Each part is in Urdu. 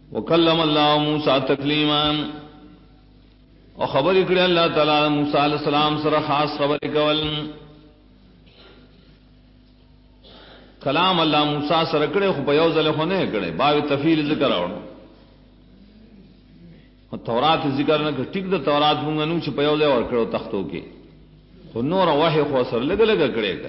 وکلم اللہ موسیٰ تکلیما اور خبر اکڑی اللہ تعالی موسیٰ علیہ السلام سر خاص خبر کول کلام اللہ موسیٰ سر اکڑے خو پیوزل خونے اکڑے باب تفیل ذکر آوڑا تورات ذکر نہ ٹک دا تورات مونگا نو چھ پیوزے اور کرو تختوں کے خو نور وحی خو سر لگا لگا کرے گا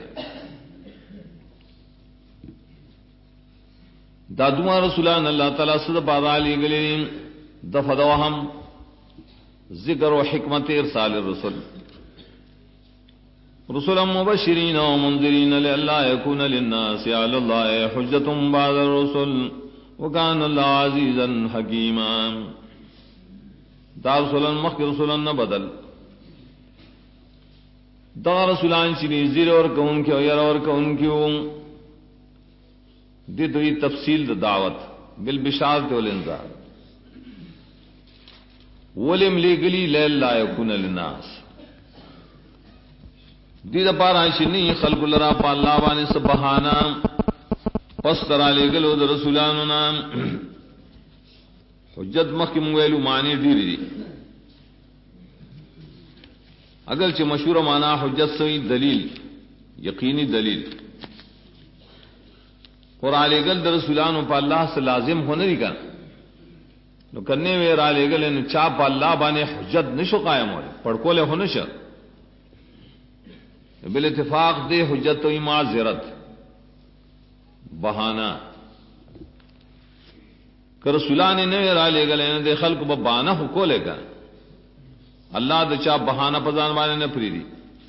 دادما رسولان اللہ تعالیٰ صد پادا لی گلین دفد وحم ذکر و حکمت ارسال الرسل رسولا مبشرین و منذرین لئلا یکون للناس علی اللہ حجت بعد الرسل وکان اللہ عزیزا حکیما دا رسولا مخی رسولا نبدل دا رسولان چنی زیر اور کون کیو یر اور کون کیو دی دوی تفصیل دا دعوت بالبشارت والانذار ولم لگلی لیل لا یکون للناس دی دا پارا شنی خلق لرا پا اللہ بانے سبحانا پس ترا لگلو دا رسولانونا حجت مخیم ویلو معنی دیری دی اگرچہ مشہور معنی حجت سوی دلیل یقینی دلیل قرآن لگل در رسولانو پا اللہ سے لازم ہونے دی کن نو کرنے میں را لگل انو چا پا اللہ بانے حجت نشو قائم ہوئے پڑکولے ہونشا بال اتفاق دے حجت و معذرت بہانہ کہ رسولان نے را لگل انو دے خلق بہانہ کولے کن اللہ دا چا بہانہ پزان بانے نہ پریدی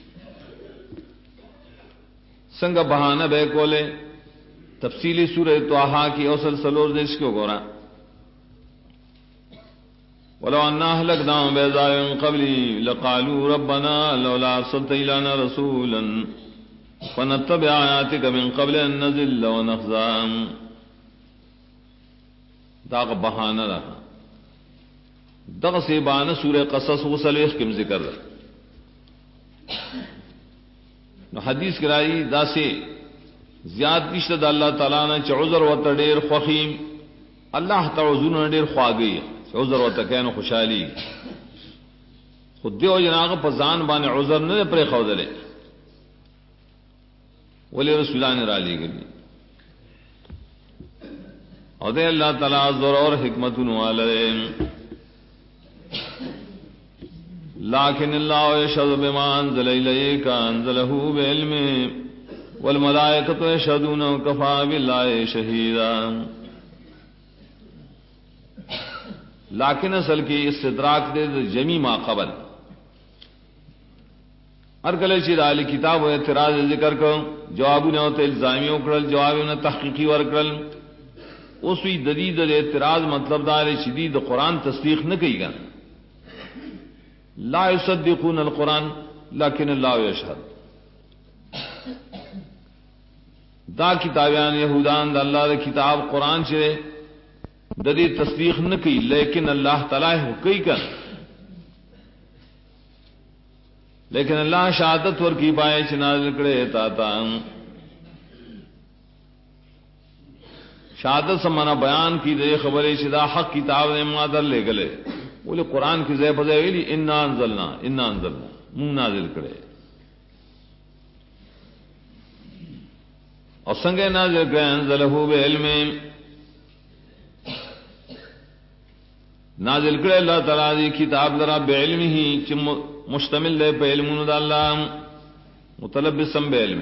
سنگ بہانہ بے کولے تفصیلی سورہ طٰہٰ کی اوصل سلور دیش کو گورا وَلَوْ أَنَّا أَهْلَكْنَاهُمْ بِعَذَابٍ مِّن قَبْلِهِ لَقَالُوا رَبَّنَا لَوْلَا أَرْسَلْتَ إِلَيْنَا رَسُولًا فَنَتَّبِعَ آيَاتِكَ مِن قَبْلِ أَن نَّذِلَّ وَنَخْزَىٰ داغ بہانہ رہا دغ سے بہانہ سورہ قصص وصلیخ کم ذکر رہا حدیث کرائی دا سے زیاد نشتد اللہ تعالیٰ نے چ عذر و تڈیر خوخیم اللہ تعوذون ډیر خواگی عذر و تکین خوشحالی خود دیو جناغ پزان بان عذر نہ پر خودلے ولی رسولان را لی گلی اور دے اللہ تعالیٰ عذر اور حکمت والے لیکن اللہ یشهد بما انزل الیک انزلہ بعلمہ والملائکۃ یشهدون وکفى باللہ شہیدا لیکن اصل کی استدراک دے جمی ما قبل ارگلے چی دالی کتاب و اعتراض ذکر کو جوابو نے ہوتے الزامی اکڑل جوابو نے تحقیقی ورکڑل اسوی ددید اعتراض مطلب دارے شدید قرآن تصدیق نہ کی گا لا يصدقون القرآن لیکن اللہ یشهد دا کتابیان یہودان دا اللہ دا کتاب قرآن چرے ددی تصدیق نہ کی لیکن اللہ تعالی حقی کر لیکن اللہ شہادت ور کی پائے چنازل کرے تاتا شہادت سمانا بیان کی دے خبریں شدہ حق کتاب نے مادر لے گلے بولے قرآن کی زیب ویلی انا انزلنا منہ نازل کرے اور سنگے نازل کرے انزلہ بعلم نازل کرے اللہ تعالیٰ دی کتاب ذرا بعلم ہی مشتمل ہے پہ علم دا اللہ متلبسم بعلم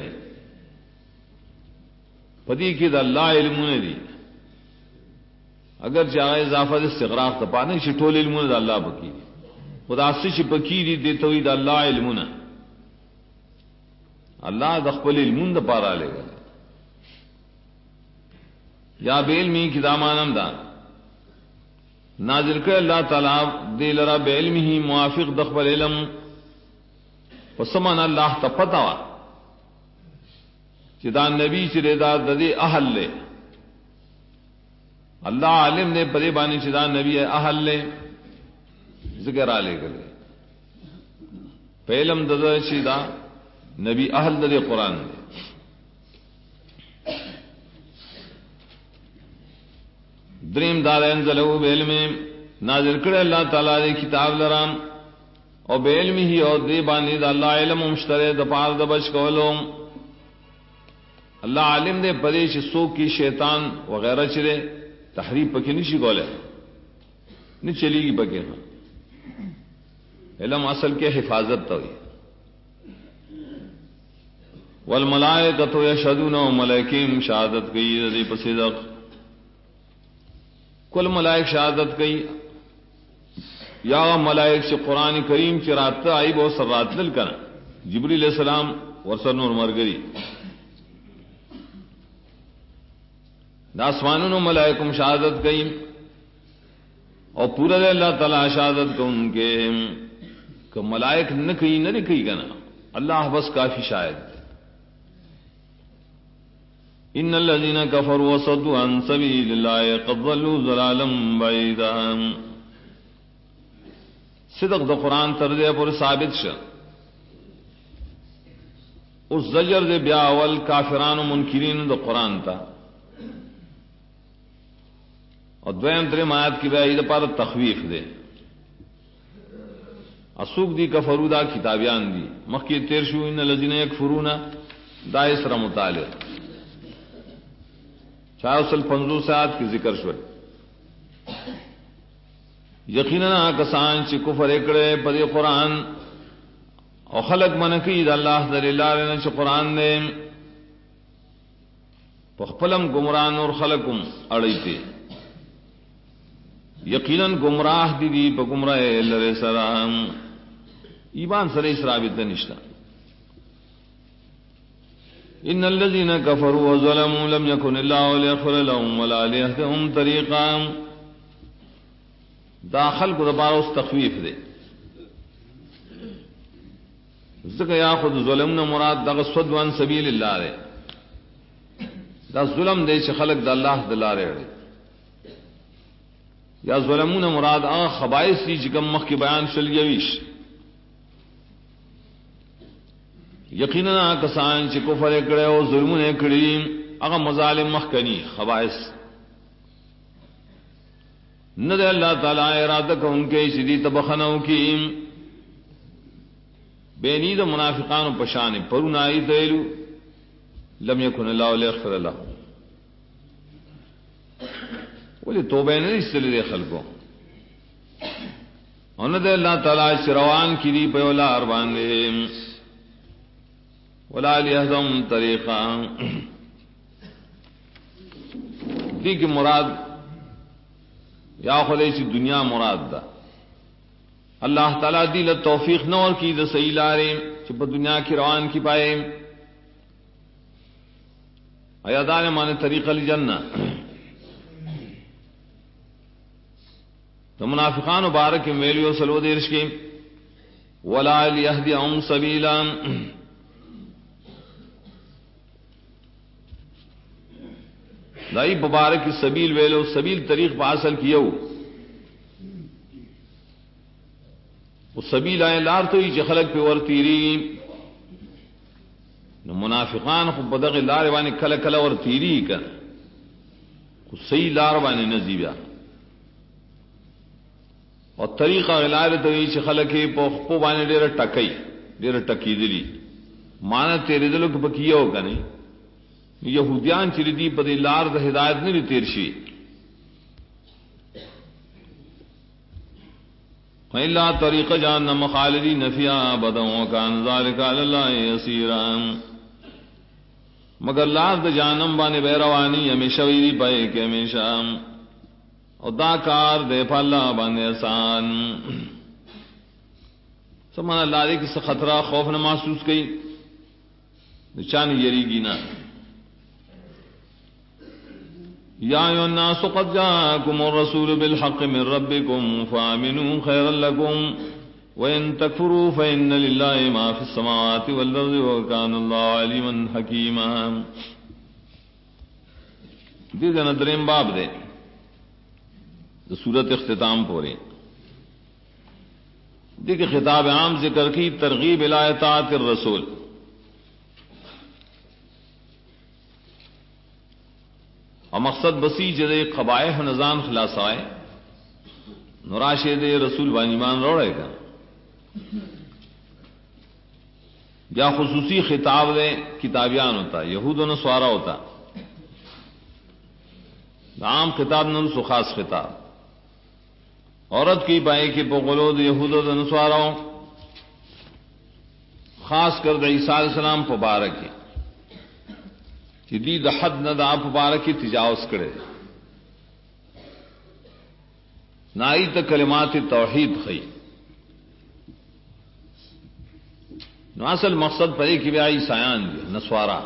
پدی کی دا اللہ علم نے دی اگر چاہے اضافہ استغراق تپانے شٹول علم دا اللہ بکی خدا سے شپکی دی دیتا ہوئی دا اللہ علم اللہ دخل علم دا پارا لے گا یا بعلمی کی دامانم دا نازل کر اللہ تعالیٰ دے لرا بعلم ہی موافق دخل علم وسمن اللہ تپتا چدا نبی چرے دا ددے اہل لے اللہ عالم نے پدے بانی چدا نبی اہل لے ذکر آلے گلے پہلم ددے چدا نبی اہل ددے قرآن دے دریم دار انزلو بعلم نازل کرے اللہ تعالی دی کتاب لرام او بعلم ہی او دی باندې دا اللہ علم مشترے د پار د بچ کولو اللہ عالم دے پدې چې سو کی شیطان وغیرہ چرے تحریف پکې نشي کوله نه چلیږي پکې علم اصل کے حفاظت تو والملائکۃ یشهدون ملائکین شہادت گئی دی پسیدق کل ملائک شہادت گئی یا ملائک سے قرآن کریم چرات آئی بہت سر رات لل کنا جبریل علیہ السلام ورسر نور مرگری داسمانون ملائکم شہادت گئی اور پورا دے اللہ تعالی شہادت کو ان کے کہ ملائک نہ کہیں نہ کہیں کنا اللہ بس کافی شاہد ان الذين كفروا وصدوا عن سبيل الله قد ضلوا ضلالا بعيدا صدق دا قرآن ترجے پر ثابت شا اس زجر دے بیاول کافران و منکرین دا قرآن تا اور دویم تریم آیت کی بیائی دا پار تخویف دے اسوک دی کفرو دا کتابیان دی مخی تیر شو ان الذین یکفرون دا اسرا مطالق 450 آیت کی ذکر شوئے یقیناً کسان چی کفر اکڑے پدی قرآن او خلق منکی دا اللہ دلیل لارنا چی قرآن دے پخپلم گمران اور خلقم اڑیتے یقیناً گمراہ دی پا گمراہ لرے سرام ایمان سر اس رابط نشتا ان الذين كفروا وظلموا لم يكن الله ليغفر لهم ولا ليهديهم طريقا داخل کو دوبارہ اس تخویف دے ذکر یا خود ظلم نہ مراد دا صد عن سبیل اللہ رے دا ظلم دے چ خلق دا اللہ دلارے رے یا ظلمون مراد آ خبائث دی جکم مخ کی بیان شل یویش یقینا کسان چ کفر کڑے او ظلمون کڑی اغه مظالم مخ کنی خبائث نہ دے اللہ تعالی ارادہ کو ان کے شدید تبخنوں کی بے نید منافقان و پشان پرنائی دیلو لم یکن اللہ لیغفر اللہ ولی توبہ نہیں اس لئے خلقوں اور نہ دے اللہ تعالی شروان کی دی پیولا اربان دے ولا لیہدم طریقا دی کی مراد یا خدای چی دنیا مراد دا اللہ تعالی دی توفیق نور کی دا صحیح لارے چی پا دنیا کی روان کی پائے ایادان مانے طریقہ لجنہ تو منافقان مبارک میلیو سلو دیرش کی ولا لیہدیہم سبیلا دائی مبارک کی سبیل ویلو سبیل طریق پا حاصل کیو وہ سبیل آئے لار تو ہی خلق پہ ورتیری منافقان خود بدغ لار وانے کل کل ورتیری کر خود صحیح لار وانے نزیبیا اور طریقہ غلار تو ہی خلق پو وانے دیر ٹکی دیر ٹکی دلی مانا تیرے دلو کہ پکیا ہوگا نہیں یہودیان چری دی پدی لار دا ہدایت نہیں تیرشی فإلا طریق جہنم خالدین فیہا ابدا وکان ذالک علی اللہ یسیرا مگر لار دا جہنم بانے بیروانی ہمیشہ ویدی پائے کہ ہمیشہ اور دا کار دے پھالا بانے آسان سمانا اللہ دے کس خطرہ خوف نہ محسوس کی چانی یریگی نہ یا ایھا الناس قد جاءکم الرسول بالحق من ربکم فآمنوا خیرا لکم وإن تکفروا فإن للہ ما فی السماوات والارض وکان اللہ علیما حکیما دیدے ندرین باب دے سورت اختتام پورے دیکھ خطاب عام ذکر کی ترغیب الی اطاعت الرسول اور مقصد بسی جدے قبائح نظام خلاصائے نراشے دے رسول بانیمان روڑے گا یا خصوصی خطاب دے کتابیان ہوتا یہود و نصارا ہوتا عام خطاب نہ سو خاص خطاب عورت کی بائیں کی بغلود یہود و نصارا خاص کر دے عیسیٰ علیہ السلام مبارک جدید حد نہ دا مبارک کی تجاوز کرے نائی تا کلمات توحید خی نو اصل مقصد پر ایک بھی عیسائیان دی نسوارا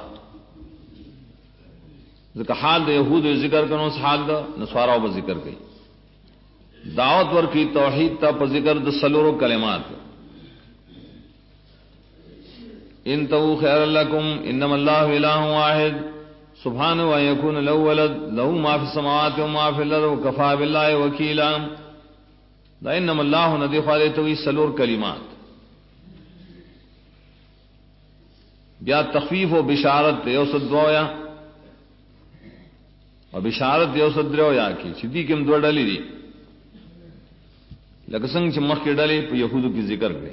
ذکر حال دا یہود ذکر کرنو اس حال دا نسوارا و ذکر گئی دعوت ور کی توحید تا پر ذکر دا سلورو کلمات ان تو خیر لکم انما اللہ الہ واحد سبحانہ و یکون له ولد له ما فی السماوات و ما فی الارض وکفى باللہ وکیلا دا انما اللہ ندی خالے تو سلور کلمات بیا تخفیف و بشارت دیو صدویا اور بشارت دیو صدرویا کی چدی کم دو ڈلی دی لکسنگ چمخ کے ڈلی پہ یہودو کی ذکر کرے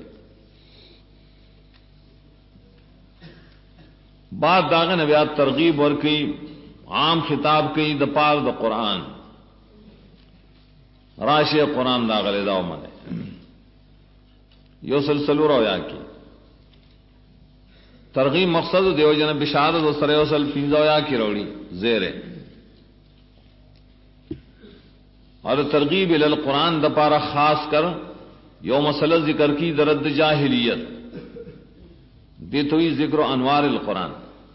بعد داغ نبیات ترغیب اور کی عام خطاب کی دپار دا قرآن راشی قرآن داغل داو منے یو سلسلو رویا کی ترغیب مقصد دیو جن بشارت و سر وصل پینزویا کی روڑی زیرے اور ترغیب القرآن دپارا خاص کر یو مسئلہ ذکر کی درد جاہلیت دیتوئی ذکر و انوار القرآن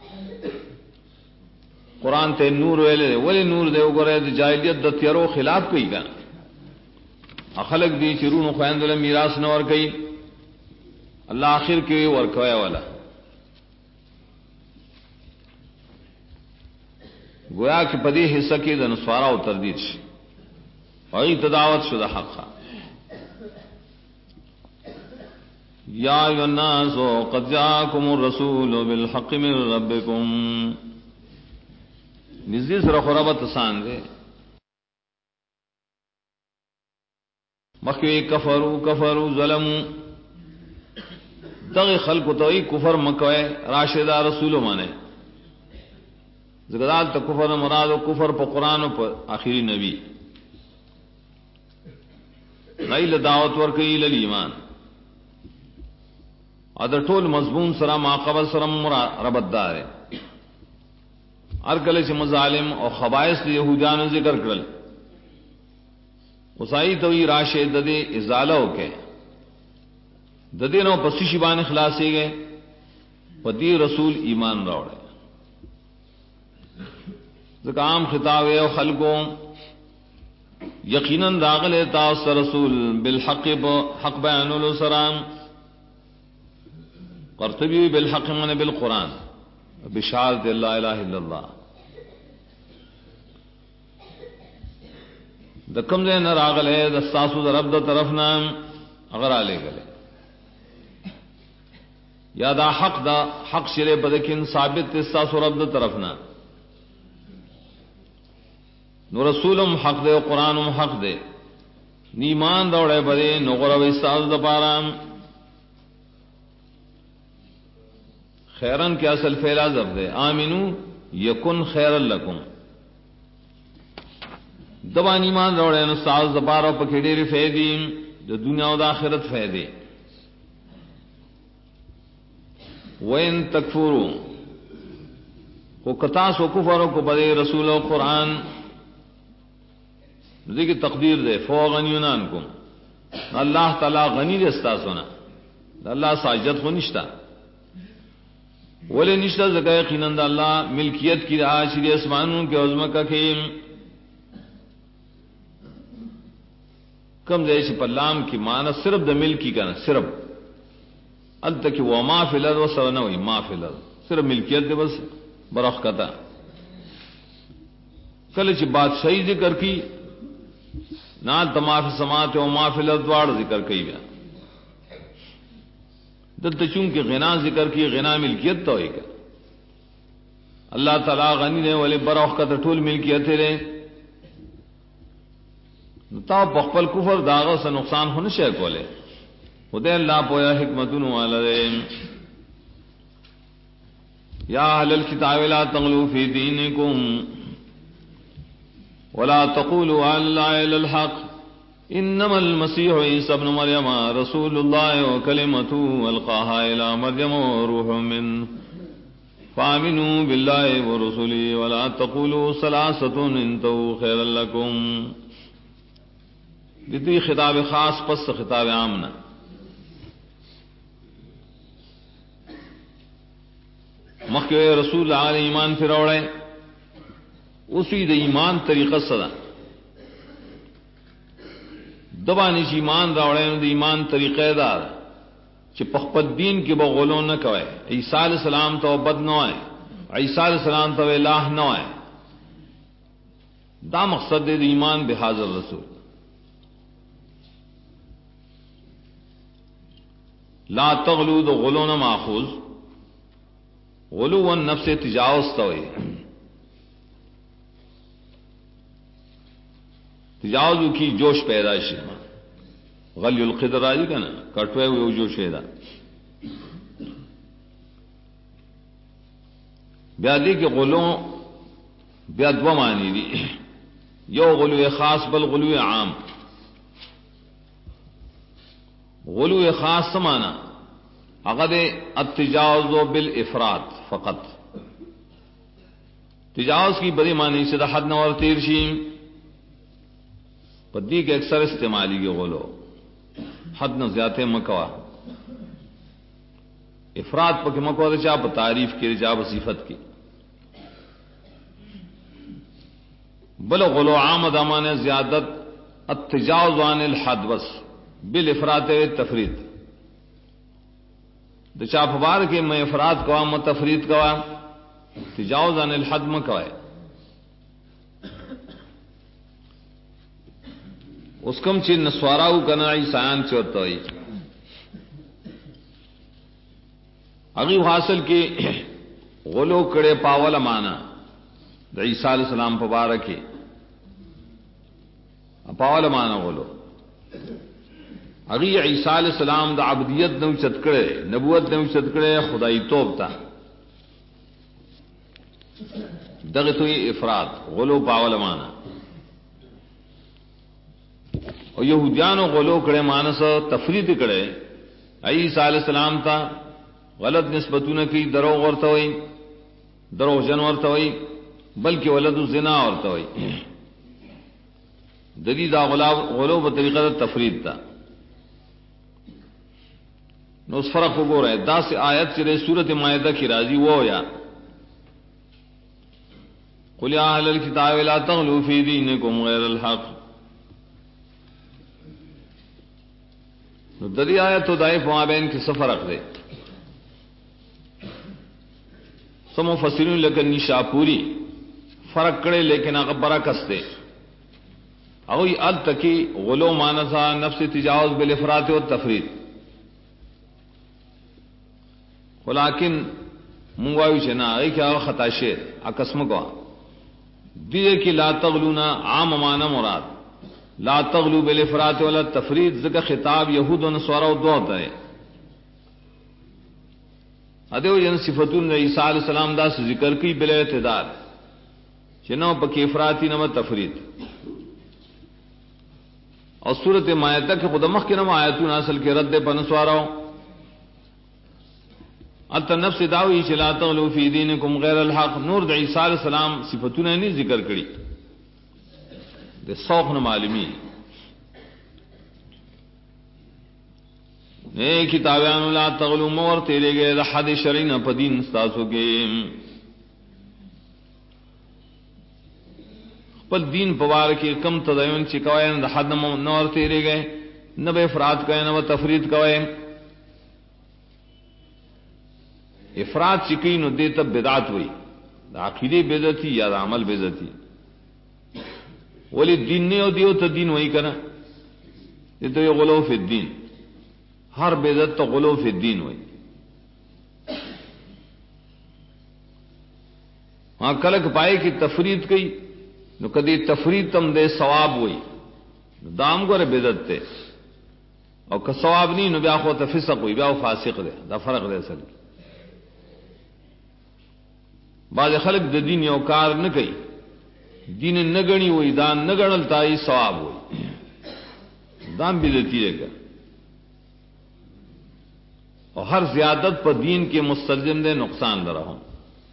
قرآن تے نور ویلے ولی نور دے وگرے جاہلیت د تیرو خلاف کئی گا اخلق دی چرون خویند له میراث نہ ور کئی اللہ آخر کے ورکویا والا گویا کہ پدی حصہ کی د نسوارا او تردید شي او تداوت شد حق یا ایھا الناس قد جاءکم الرسول بالحق من ربکم نزدی سر خرابت سان دے مخوی کفرو ظلمو دغی خلق توئی کفر مکوئے راشدہ رسول مانے زگدال تا کفر مراد و کفر پا قرآن و پا آخری نبی غیل دعوت ورکی للایمان ادر ټول مضمون سره ماقبل سره ربط دار ارکل چ مظالم او خبائث دی یہودانو ذکر کړل وسائی تو ای راشه د دې ازاله وکي د دې نو پس شی باندې خلاصي گئے پدی رسول ایمان راوړل زکام خطاب او خلقو یقینا داخل تاس رسول بالحق حق بیان السلام قرطبی بالحق من بالقرآن بشارت لا الہ الا اللہ دکم دے نہ راغل ہے دستاسو در رب دا طرف نام اگر آلے گلے یا دا حق شرے بدکن ثابت استاسو رب دا طرف نام نو رسولم حق دے و قرآنم حق دے نیمان دوڑے بدے نو غرب استاس دا پارام خیرن کے اصل فعلا ضرب دے آمنو یکن خیر لکم دبان ایمان روڑے نو ساز دبارو پکے ڈیری فیدی جو دنیا و دا آخرت فیدی وین تکفورو کو کتاس و کفرو کو بدے رسول و قرآن دیکھ تقدیر دے فوغن یونان کم اللہ تعالی غنی دے استاسونا اللہ ساجد کو نشتا ولی نشتا زکا یقیناً اللہ ملکیت کی آشری اسمانوں کے عظمہ کا کھیم کم دیش پلام کی معنی صرف دا ملکی کا نا صرف ال تک وہ ما فی الارض و سر نہ ہوئی ما فی الارض صرف ملکیت دے بس برخ کتا کلچ بادشاہی ذکر کی نہ ما فی السماوات و ما فی الارض دوار ذکر کی گیا دلتا چونکہ غنا ذکر کی غنا ملکیت تو ہوئی گا اللہ تعالی غنی نے ولې بروخ کا ټول ملکیت لري تا بخپل کفر داغه سے نقصان ہونے شے کولے خدای اللہ پویا حکمتون والے یا اہل الکتاب لا تغلوا فی دینکم ولا تقولوا علی اللہ الا الحق انما المسیح عیسی ابن مریم رسول اللہ وکلمته القاها الى مریم وروح منه فآمنوا بالله ورسله ولا تقولوا ثلاثة انتهوا خيرا لكم. دیتی خطاب خاص پس خطاب عام نہ مخکې رسول الله علیه ایمان پھر اوڑے اسی د ایمان طریقہ صدا دبانی چی ایمان راوڑے د ایمان طریقہ دار چې په خپل دین کې به غلو نه کوي. عیسی علیہ السلام ته بد نه وای، عیسی علیہ السلام ته الہ نه وای. دا مقصد د ایمان به حاضر رسول. لا تغلو دو غلو نہ ماخوذ غلو النفس تجاوز توئی تجاوز کی جوش پیدائشی غلی القدر آجی کا نا کٹوے ہوئے جوش پیدا بیادی کے غلوں بیادو معنی دی یو غلو خاص بل غلو عام. غلو خاص سمانا عقد التجاوز بالافراد فقط تجاوز کی بڑی معنی سے حد نہ اور تیرشیم پدی کے اکثر استعمالی کے غلو حد نہ زیادہ مکوا افراد پک مکوا چاپ تعریف کی چاپ صفت کی بل غلو عام دامان زیادت التجاوز عن الحد بس بالافراد تفرید د چاپ بار کے میں افراد کوا میں تفرید کوا تجاوز عن الحد میں کوائے اس کم چی نسواراو کنا عیسیان چورتوئی اغیب حاصل کی غلو کڑے پاول مانا دا عیسیٰ علیہ السلام پبارکی پاول مانا غلو اگی عیسیٰ علیہ السلام دا عبدیت نو چتکڑے نبوت نو چتکڑے خدائی توب تا دغتوی افراد غلو پاول مانا اور یہودیانو غلو کڑے مانس تفرید کڑے عیسیٰ علیہ السلام تا غلط نسبتوں کی درو ورتوئی درو جن ورتوئی بلکہ ولد الزنا ورتوئی دلی دا غلو بطریقہ تفرید تا نو اس فرق کو گو رہے دا سے آیت چلے سورت مائدہ کی راضی وہ یا قل یا اہل الکتاب لا تغلوا فی دینکم غیر الحق. نو دلی آیت تو دائف مابین کی سفر رکھ دے سم مفسرین لیکن نشاپوری فرق کرے لیکن اغبرہ کستے اوی ال تکی غلو مانسا نفس تجاوز بالافراط و تفرید ولیکن منگوایو چنا ای کیا خطا شیر اقسم کو دیئے کی لا تغلونا عام مانا مراد لا تغلو بالافراط ولا تفرید ذکر خطاب یہود و نصارہ و دو ہوتا ہے ادیو جن صفتون عیسیٰ علیہ السلام دا سے ذکر کی بلا اعتدال چنو پکی افراطی نمہ تفرید اور صورت مائدہ کے خدمخ کے نمہ آیتون اصل کے رد پنسوارا ہو ات نفس داوی چلا تغلو فی دینکم غیر الحق نور دا عیسیٰ علیہ السلام صفتون نہیں ذکر کری دے سوق نمعلمی اے کتابیان لا تغلو مور تیرے گئے دا حد شرعین پدین استاسو کے پل دین پوار کے کم تدین چکوائے دا حد نور تیرے گئے نہ بے افراد کوئے نہ تفرید کوئے افراد چکی نو دے تب بدعت ہوئی دا عقیدے بدعتی یا دا عمل بدعتی ولی دین نے دیو تو دین وہی کرنا یہ تو یہ غلو فی الدین ہر بدعت تو غلو فی الدین ہوئی وہاں کلک پائے کی تفرید کی نو کدی تفرید تم دے ثواب ہوئی دام گورے بدعت تے اور کہ ثواب نہیں نو بیا خو ته فسق ہوئی بیا فاسق دے دا فرق دے اصل بعض خلق د دین یو کار نه کوي دین نه غني وای دا نه غنل تای ثواب وای دام بدعتی ہے اور ہر زیادت پر دین کے مستلزم دے نقصان درا ہوں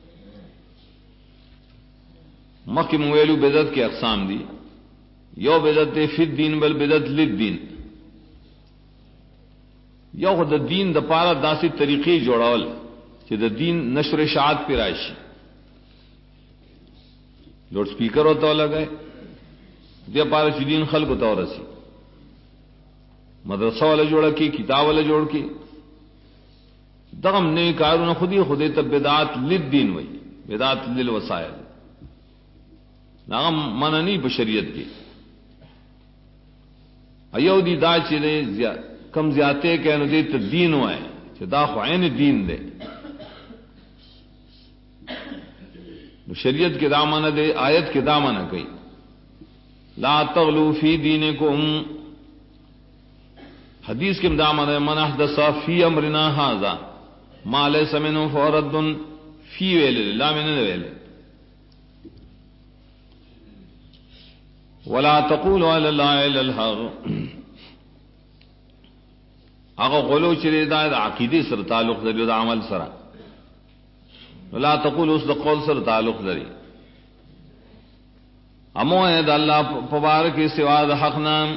مخی مویلو بدعت کے اقسام دی یو بدعت فی الدین بل بدعت للدین یو خود دین د پارا داسی طریقې جوړول چې د دین نشر اشاعت پہ راشي لوڈ سپیکر ہوتا لگائے دے پارا چې دین خلق ہوتا ورسی مدرسہ والا جوڑا کی کتاب والا جوڑ کی دغم نے کارون خودی تب بدعات للدین وئی بدعات للوسائل ناغم مننی بشریعت کی ایو دی دا چې کم زیاتے کہ نو دے دین ہوئے چې دا خو عین دین دے شریعت کے دامن دے آیت کے دامن کئی لا تغلو فی دینکم حدیث کے دامن ہے من احدث فی امرنا ھذا ما لیس منہ فورد فی ویل لا من ویل ولا تقولوا علی اللہ الا الحق اگر غلو چرے دا عقیدے سر تعلق دری دا عمل سر لا تقول اس دا قول سر تعلق دری امو ہے دا اللہ پبارک سوا دا حق نام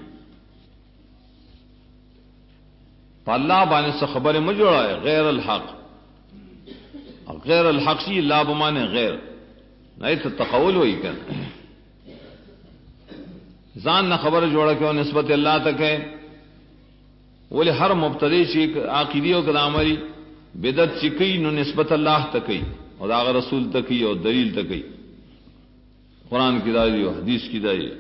پا اللہ بانے سے خبر مجھوڑا ہے غیر الحق غیر الحق سی اللہ بمانے غیر نہیں تو تقول ہوئی کن زان نہ خبر جوڑا کیوں نسبت اللہ تک ہے بولے ہر مبتدی چیک عقیدیوں کا عملی بدعت چکی نو نسبت اللہ تکی اور آغا رسول تکی اور دلیل تکی قرآن کی دائی اور حدیث کی دائی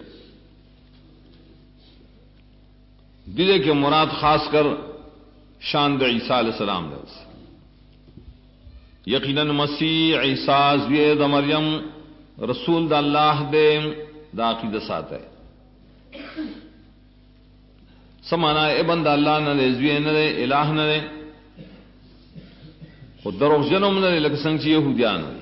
دیدے کہ مراد خاص کر شان د عیسیٰ علیہ السلام دے یقیناً مسیح عیسیٰ زوی د مریم رسول دا اللہ دے دا عقیدہ ساتھ ہے سمانا اے بندہ اللہ نہ دے زوی نہ دے الہ نہ دے خود دروغ جنم نہ دے لکھ سنگ چی یہودیان دے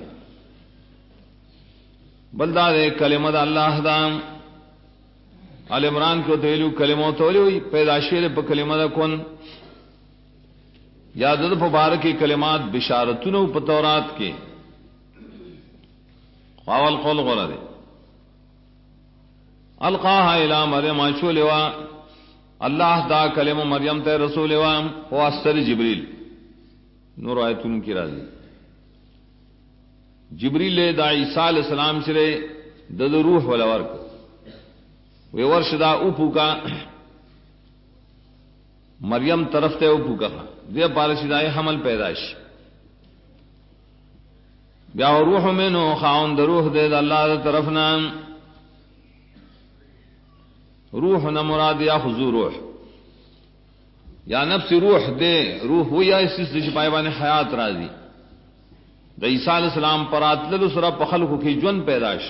بلدہ دے کلمہ دا اللہ دا آل عمران کو تولیو کلمہ تولیو پیدا شیر پا کلمہ دا کن یادت پا بارکی کلمات بشارتونو پا تورات کے خواول قول غورا دے القاها الى مریم آچولوا اللہ دا کلمہ مریم تے رسول وام و استر جبریل نور آیتون کی راضی جبریل دا عیسیٰ علیہ السلام چلے دد روح والا work we Varsh the Oppo کا مریم طرف تے اوپو کا دے پارشی دا حمل پیداش بیا روح منو خاون دا روح دے دا اللہ دا طرف نام روح نہ مراد یا خضو روح یا نفس روح دے روح ہو یا اس سے پائبان حیات راضی دا عیسیٰ علیہ السلام پرات للسرا پخلق کی جن پیداش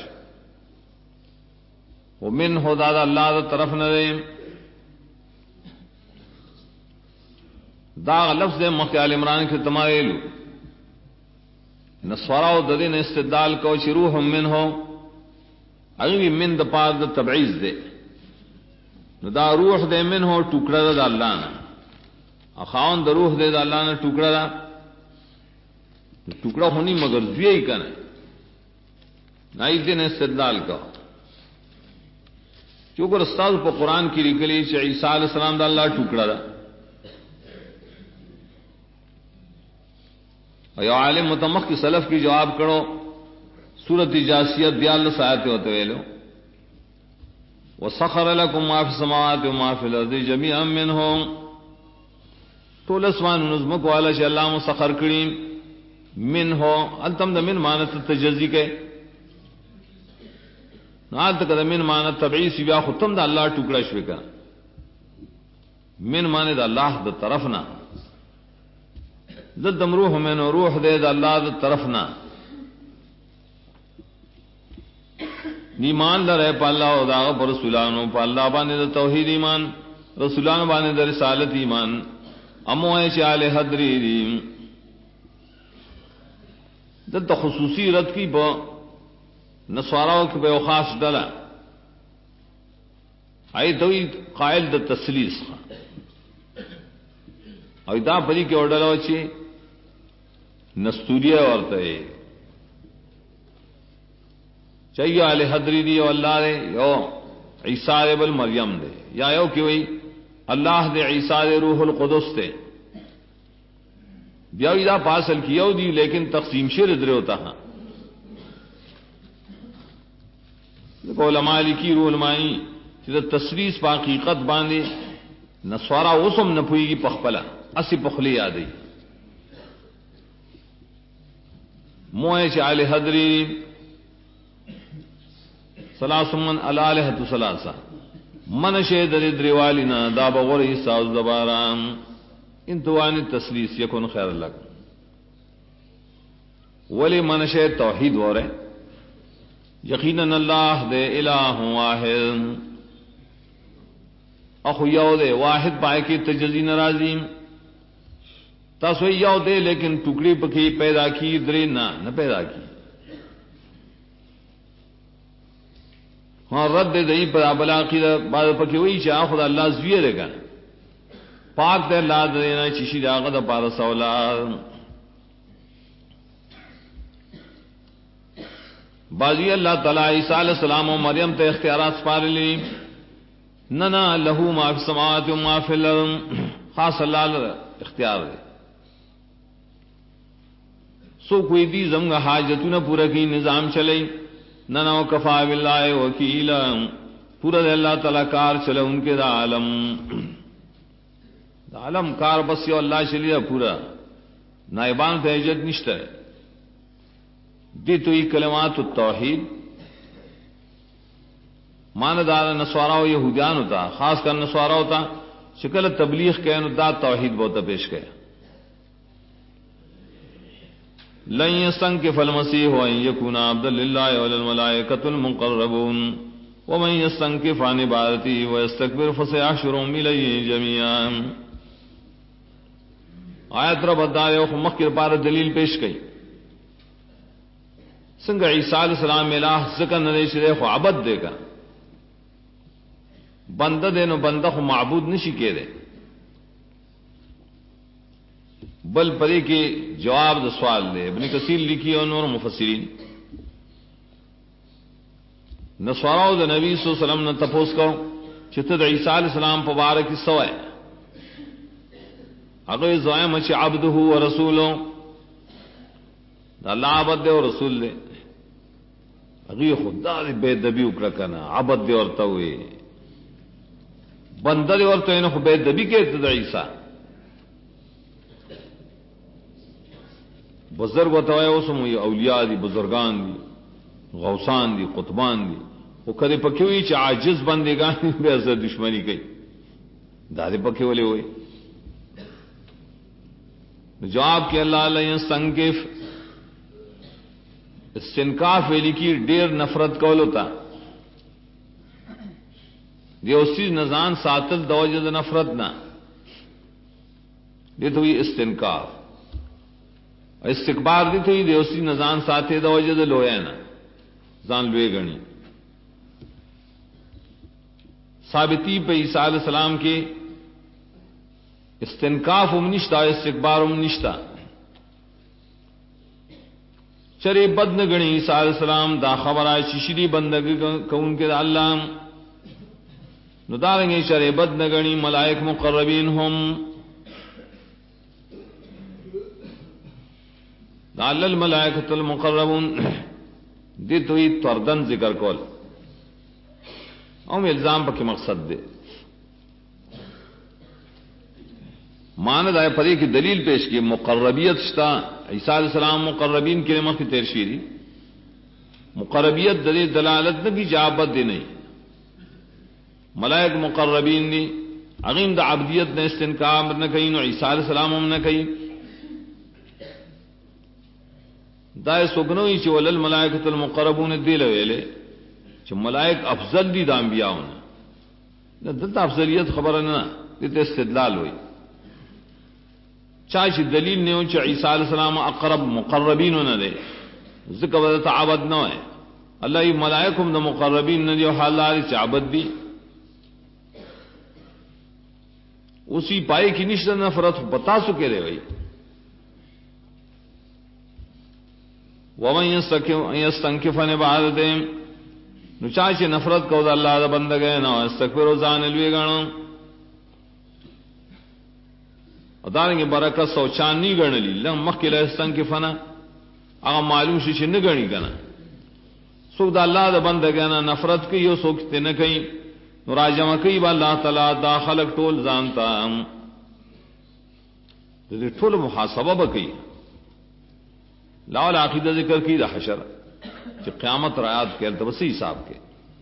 وہ من ہو دادا اللہ دا طرف نہ دے دا لفظ مخیال عمران کے تمایلو نسوارا و ددین استدال کو روح من ہو اگوی من دا پار دا تبعیض دے دا روح دے من ہو ٹکڑا دا اللہ نا اخاون دا روح دے دا اللہ نا ٹکڑا دا ٹکڑا ہونی مگر زوی ہی کنا نائی دین استدلال کا چونکہ استاذ پا قرآن کی لکلی چا عیسیٰ علیہ السلام دا اللہ ٹکڑا دا ایو عالم متمخ کی سلف کی جواب کرو سورت جاسیت دیال سایتے ہوتے ویلو وسخر لكم ما في السماوات وما في الارض جميعا منه طول اسمان نظم کو والا چې الله مسخر کړي منه انتم د من معنی تجزی کې نه تک د من معنی تبعیض بیا ختم د الله ټوکړه شوی کا من معنی د الله د طرفنا ضد روح من روح د الله د طرفنا ایمان لرے پا اللہ او دا پر رسولانو پا اللہ بانے دا توحید ایمان رسولانو بانے دا رسالت ایمان امو اے چال حدری دی دلتا خصوصی رد کی با نصاراو کی بے خاص ڈلا آئی دوی قائل دا تسلیس او دا پدی کے اور ڈلا وچی نستوریہ ورطا ہے چاہیے آل حدری دی او اللہ دے یو عیسیٰ دے بل مریم دے یا یو کی وئی اللہ دے عیسیٰ دے روح القدس دے بیاوی دا پاسل کیو دی لیکن تقسیم شر ادرے ہوتا ہاں دیکھو علماء لکی روح علمائی چیزا تصریس پا حقیقت باندے نسوارا اسم نپوئی گی پخپلا اسی پخلی یادی موئے چی آل حدری سلاسمن الالحت سلاسا من شید دریوالینا دا بغور عیسیٰ الزباران انتوانی تسلیس یکن خیر لک ولی من شید توحید ورے یقیناً اللہ دے الہ واحد اخو یو دے واحد پائے کی تجزی نرازیم تاسو یو دے لیکن ٹکڑی پکی پیدا کی درے نہ پیدا کی ہاں رد دے دئی پر بلا کی بعد پکی وہی چاہ خدا اللہ زویہ دے گا پاک دے اللہ دینا چیشی داغت پارس اولاد بازی اللہ تعالی عیسیٰ علیہ السلام و مریم تے اختیارات سپار لی ننا لہو ما فی السماوات و ما فی الارض خاص اللہ اختیار دے سو کوئی دی زمگا حاجتوں نہ پورا کی نظام چلے ننا کفا باللہ وکیلا پورا دے اللہ تعالی کار چلے ان کے دا عالم کار بس یو اللہ چلی پورا نائبان تے حجت نشتا ہے دی تو یہ کلمات التوحید ماندار نسوارا و یہودیان ہوتا خاص کر نسوارا ہوتا شکل تبلیغ کے دا توحید بہت پیش کیا لن يستنكف المسيح ان يكون عبدا لله وللملائكة المقربون ومن يستنكف عن عبادته ويستكبر فسيحشرهم اليه جميعا آیت رب دار و مخکر پار دلیل پیش کی سنگ عیسیٰ علیہ السلام الہ ذکر نہ شرے خو عبد دے گا بندہ دے نو بندہ خو معبود نشی کے دے بل پری کے جواب دا سوال دے ابن کثیر لکھی اور نور مفسرین نسواراو دا نبی صلی اللہ علیہ وسلم نے تپوس کو چھتا دا عیسیٰ علیہ السلام پبارکی سوائے اگر زوائم اچھی عبدہ و رسولو دا اللہ عبد دے و رسول دے اگر خدا دے بے دبی اکرکنا عبد دے ورطا ہوئے بندہ دے ورطا انہوں خو بے دبی کہتے دا عیسیٰ بزرگ وتوائے اسم اولیاء دی بزرگان دی غوثان دی قطبان دی وہ کدے پکے ہوئی چاہ عاجز بندے گان بے اثر دشمنی کئی دادے پکے والے ہوئے جواب کہ اللہ علیہ سنکف استنکاف ویلی کی دیر نفرت کول ہوتا یہ اسی نظان ساتل دوجد نفرت نہ یہ تو ہوئی استنکاف استکبار دی تو ہی دیوسی نظان ساتھے دا وجہ دا لویا نا زان لوے گنی ثابتی پہ عیسیٰ علیہ السلام کے استنکاف نشتا استکبار نشتا چرے بد نہ گنی عیسیٰ علیہ السلام دا خبر آئے ششری بندگی کون کے دا اللہ ندارنگے چرے بد نہ گنی ملائک مقربین ہم لعل الملائکۃ المقربون دی تو ہی تردن ذکر کول او الزام پکے مقصد دے ماند آئے پدے کی دلیل پیش کی مقربیت شتا عیسیٰ علیہ السلام مقربین کے لئے کی تیرشیری مقربیت دلیل دلالت نہ کی جابت دے نہیں ملائک مقربین دی عظیم دا عبدیت نے استنکار نہ کہیں نو عیسیٰ علیہ السلام ہم نہ کہیں دائے سگنوی چی ولل ملائکت المقربون دیل ویلے چې ملائک افضل دي د انبیاءونه. دلته افضلیت خبره نه، دته استدلال وي. چا چې دلیل نه و چې عیسی علیہ السلام اقرب مقربین نه دي، ذکر ودته عبد نه وي. الله ای ملائکم د مقربین نه دي او حالات چې عبد دي. اسی پائے کی نشته نفرت بتا سو کې دی وي. ومن يستنكف عن عبادتهم، نو چا چې نفرت کو د الله د بندګۍ نه، استکبر ځان لوی غاڼو ادارنګ برکت سوچانی غنلی لم مخکله استنکفنا هغه معلوم شي چې نه غنی کنه. څوک د الله د بندګۍ نه نفرت کوي او څوک ته نه کوي، نو راجم کوي با الله تعالی دا خلق ټول ځانتا دې ټول محاسبه وکړي. لاول عقیدہ ذکر کی دا حشر کہ قیامت رایات کے التبسی حساب کے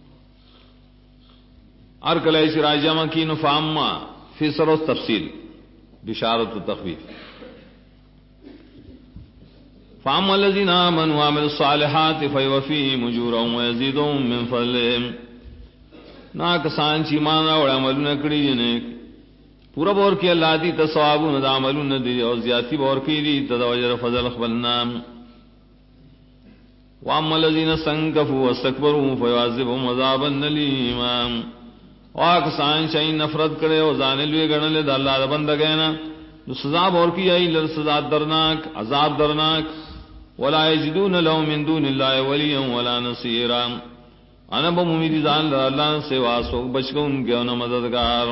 ارکل ایسی راجامہ کی نفاما فی سر و تفصیل بشارت و تخویف. فاما الذین آمنوا وعملوا الصالحات فیوفیہم اجورهم ویزیدهم من فضلہ، نا کسان چی ایمان اور عملونه کړي دي پورا بور کې الله دې ته ثوابونه د عملونه دي او زیاتی بور کې دي ته د وجر فضل خپلنا. واما الذين استنكفوا واستكبروا فيعذبهم عذابا اليما، واکسان چې نفرت کړي او ځان لوی ګڼل د الله د بندګۍ نه، نو سزا بور کې ای لر سزا درناک عذاب درناک. ولا یجدون لهم من دون الله وليا ولا نصيرا، انا بمومید ځان الله سوا سو بچون کې او مددگار.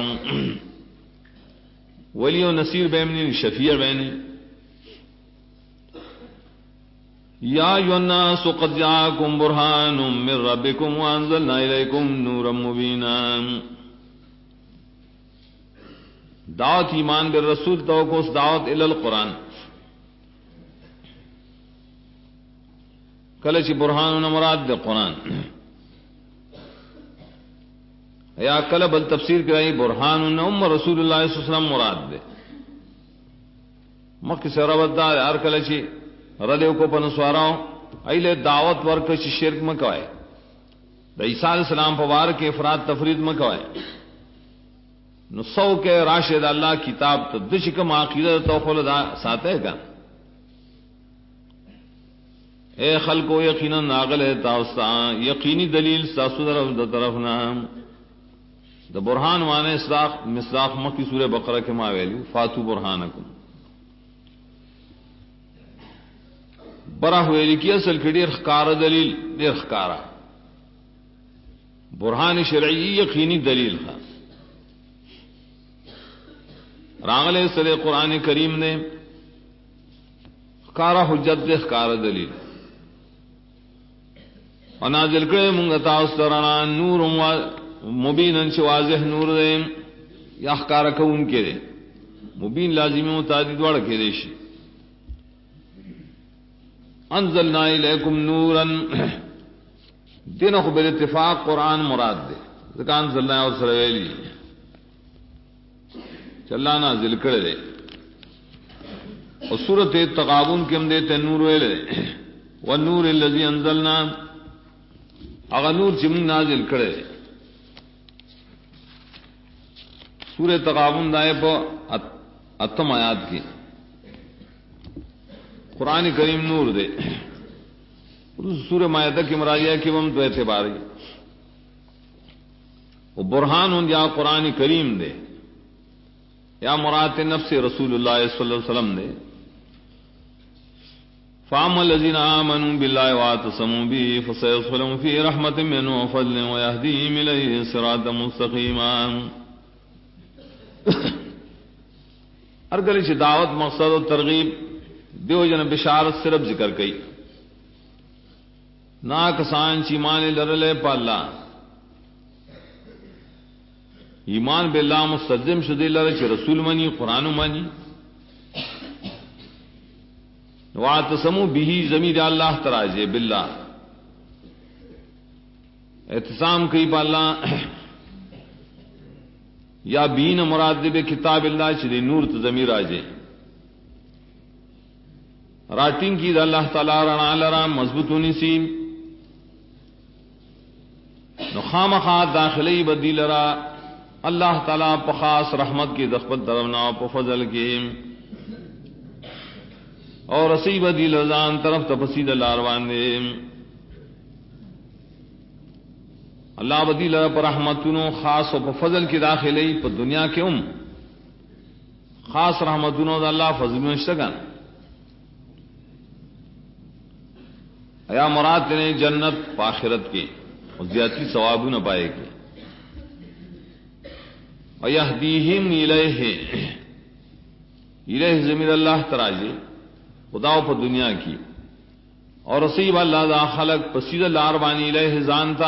ولی و نصیر بہمنی شفیع بہنی. یا ایھا الناس قد جاءکم برہان من ربکم وانزلنا الیکم نورا مبینا. دعوت ایمان بالرسول تو کو دعوت الی القرآن کلچ برہان مراد دے قرآن یا کل بل تفسیر کرائی برہان ام رسول اللہ صلی اللہ علیہ وسلم مراد دے. مکھ سے ربط دار ہر کلچی ردیو کو پنسواراؤ ایلے دعوت ورک چی شرک مکوائے، دا عیسیٰ علیہ السلام پوار کے افراد تفرید مکوائے. نو سو کے راشد اللہ کتاب تو دشکم عقیدہ توخل دا ساتے گا. اے خلقو یقینا ناغل ہے تاوستا یقینی دلیل ساسو در طرف نام دا برہان مانے مصداق مکی سورہ بقرہ کے ماویلی فاتو برہانکم برا ہوئے کی اصل کی دیر خکار دلیل دیر خکارا برہان شرعی یقینی دلیل تھا. راغلے سر قرآن کریم نے خکارا حجت دے خکار دلیل اور نازل کرے منگتا استرانا نور مبین انچ واضح نور دے یا اخکار کون کے دے مبین لازمی متعدد وڑ کے دیشی. انزلنا الیکم نورا دین کو بال اتفاق قرآن مراد دے ذکا انزلنا اور سرویلی چلا نازل کرے دے. اور سورۃ تغابن کے ہم دیتے نور ویلے والنور الذی انزلنا اغا نور چمن نازل کرے دے. سورہ تغابن دائے پا اتم آیات کی قرآن کریم نور دے. سورہ مائدہ کی مراجعہ کی وم تو اعتباری وہ برہان یا قرآن کریم دے یا مراد نفس رسول اللہ صلی اللہ علیہ وسلم دے. فاما الذین آمنوا باللہ واعتصموا به فسيدخلون في رحمة منه وفضل ويهديهم إليه صراطا مستقيما. ہر گلی سے دعوت مقصد و ترغیب دیو جن بشارت صرف ذکر کئی نا کسان چی ایمان لرلے پا اللہ ایمان باللہ مستلزم شدی لرے چی رسول منی قرآن منی واعتصموا به ضمیر اللہ تراجے باللہ اعتصام کئی پا اللہ یا بین مراد بے کتاب اللہ چلی نور تو ضمیر آجے راٹنگ کی دا اللہ تعالی رنا لرا مضبوط ہونی سی نخامخا داخلی بدیل را اللہ تعالی په خاص رحمت کی دخبت درنا په فضل کی اور رسی بدیل زان طرف تفسید لاروان دے اللہ بدیل پر رحمتونو خاص و په فضل کی داخلی په دنیا کے خاص رحمتونو دا اللہ فضل مشتگان ایا مراد نے جنت پاخرت کے زیادتی ثوابوں نہ پائے گی وَيَهْدِيهِمْ إِلَيْهِ ضمیر اللہ تراجے خدا پر دنیا کی اور رسیب اللہ دا خلق پسید الاربانی الیہ زانتا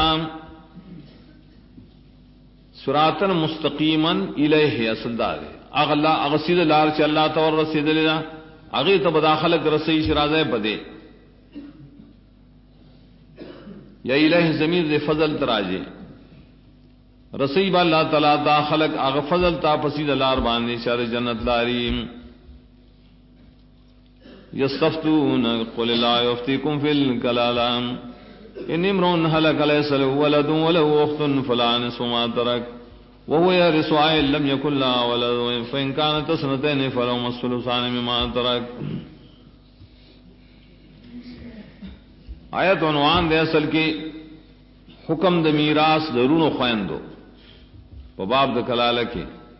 صراطا مستقیما الیہ اصل دار اغسید الار چ اللہ تو رسید لینا اگے تو بدا خلق رسی شرازہ بدے یا الہ ضمیر دے فضل تراجے رسیب اللہ تعالی دا خلق اغ فضل تا پسید الاربان شر جنت لاریم یستفتون قل لا یفتیکم فی الکلالہ ان امرؤ هلك ليس له ولد وله اخت فلا نصف ما ترك وهو يرث ان لم يكن له ولد فان كانت اثنتين فلهما الثلثان مما ترك. آیت عنوان دے اصل کی حکم د میراث ضرور خویندو په باب د کلاله کې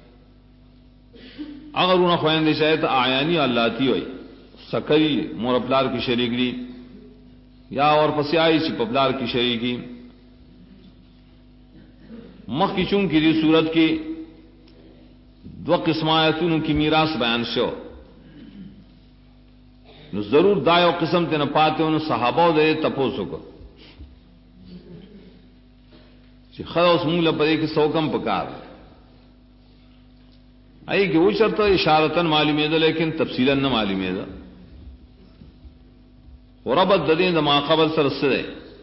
اگر انہوں خویندے شاید آیانی اللہ تی ہوئی سکری مور پلار کی شریک دی یا اور پسیائی چی پپلار کی شریکی مخ کی چون کی دی صورت کی دو قسم آیتون کی میراث بیان شو نو ضرور دایو قسم تے نہ پاتے انہوں صحابہ دے تپوسو کو چی خدا اس مونگ لپدے کی سوکم پکار آئی کہ وہ شرط اشارتاً معلومی دا لیکن تفصیلاً نہ معلومی دا وربط ددین دا ما قبل سر سدے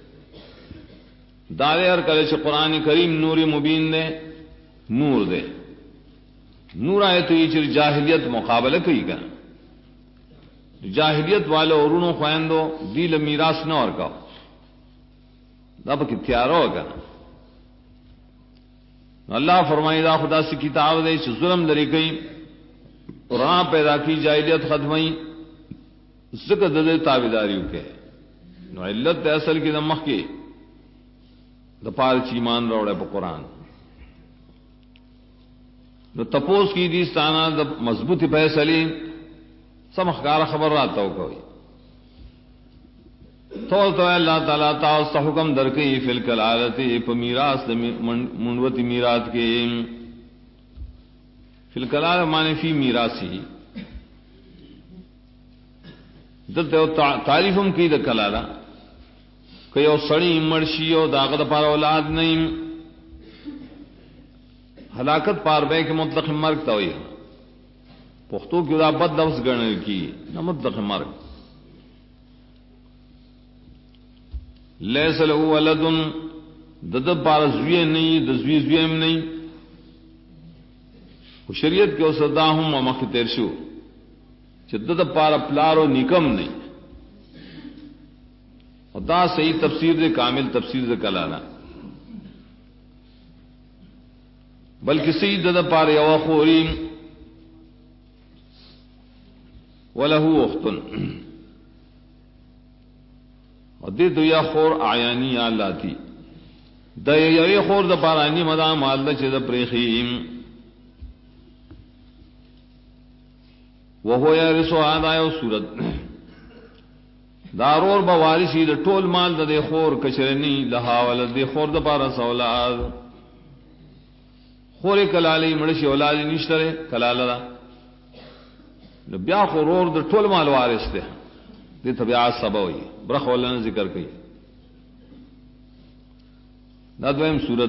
دارے ہر کلے چھ قرآن کریم نور مبین دے نور دے نور آئے تو یہ چر جاہلیت مقابلہ کئی گا جاہلیت والے اورونو خویندو دیل میراث نہ اور کاؤ دا پا کتیارو گا اللہ فرمائی دا خدا سے کتاب دے چھ ظلم لری کئی قرآن پیدا کی جاہلیت ختمی ذکر دے تابیداریوں کے نو علت اصل کی دمخ کی دپار چیمان روڑے پا قرآن نو تپوس کی دیستانا دا مضبوطی فیصلی سمخکار خبر راتا ہو کوئی تو اللہ تعالیٰ تاستا حکم درکئی فی الکلالتی پا میراث دا منوتی میراث کے فی الکلال معنی فی میراثی دلتے تعریفم کی دا کلالا کہ یو سڑی مرشی او داغت پار اولاد نہیں ہلاکت پار بے کہ مطلق مرگ توئی پختو کی دا بد لفظ گرنے کی نہ مطلق مرگ لیس لہو ولدن دد پار زوی نہیں دزوی زویم نہیں شریعت کے اسدا ہوں مخ تیرشو شدت پارا پلارو نکم نہیں اور دا صحیح تفسیر دے کامل تفسیر دے کلانا بلکہ صحیح دد پار یو خوری ولہو اختن اور دے دو یا خور آیانی یا اللہ تھی دا یا خور دا پارانی مدا مال دا چھ دا پریخیم وہ یا رسو آدھا صورت دارور بوارسی دا ٹول مال دا دے خور کچرنی لہا ولد دے خور دا پارا سولاد خور کلالی مڑشی اولادی نشترے کلالا دا بیا خورور دا ٹول مال وارس دے دے طبیعات سبا ہوئی برخ والا نے ذکر کی دا دویم صورت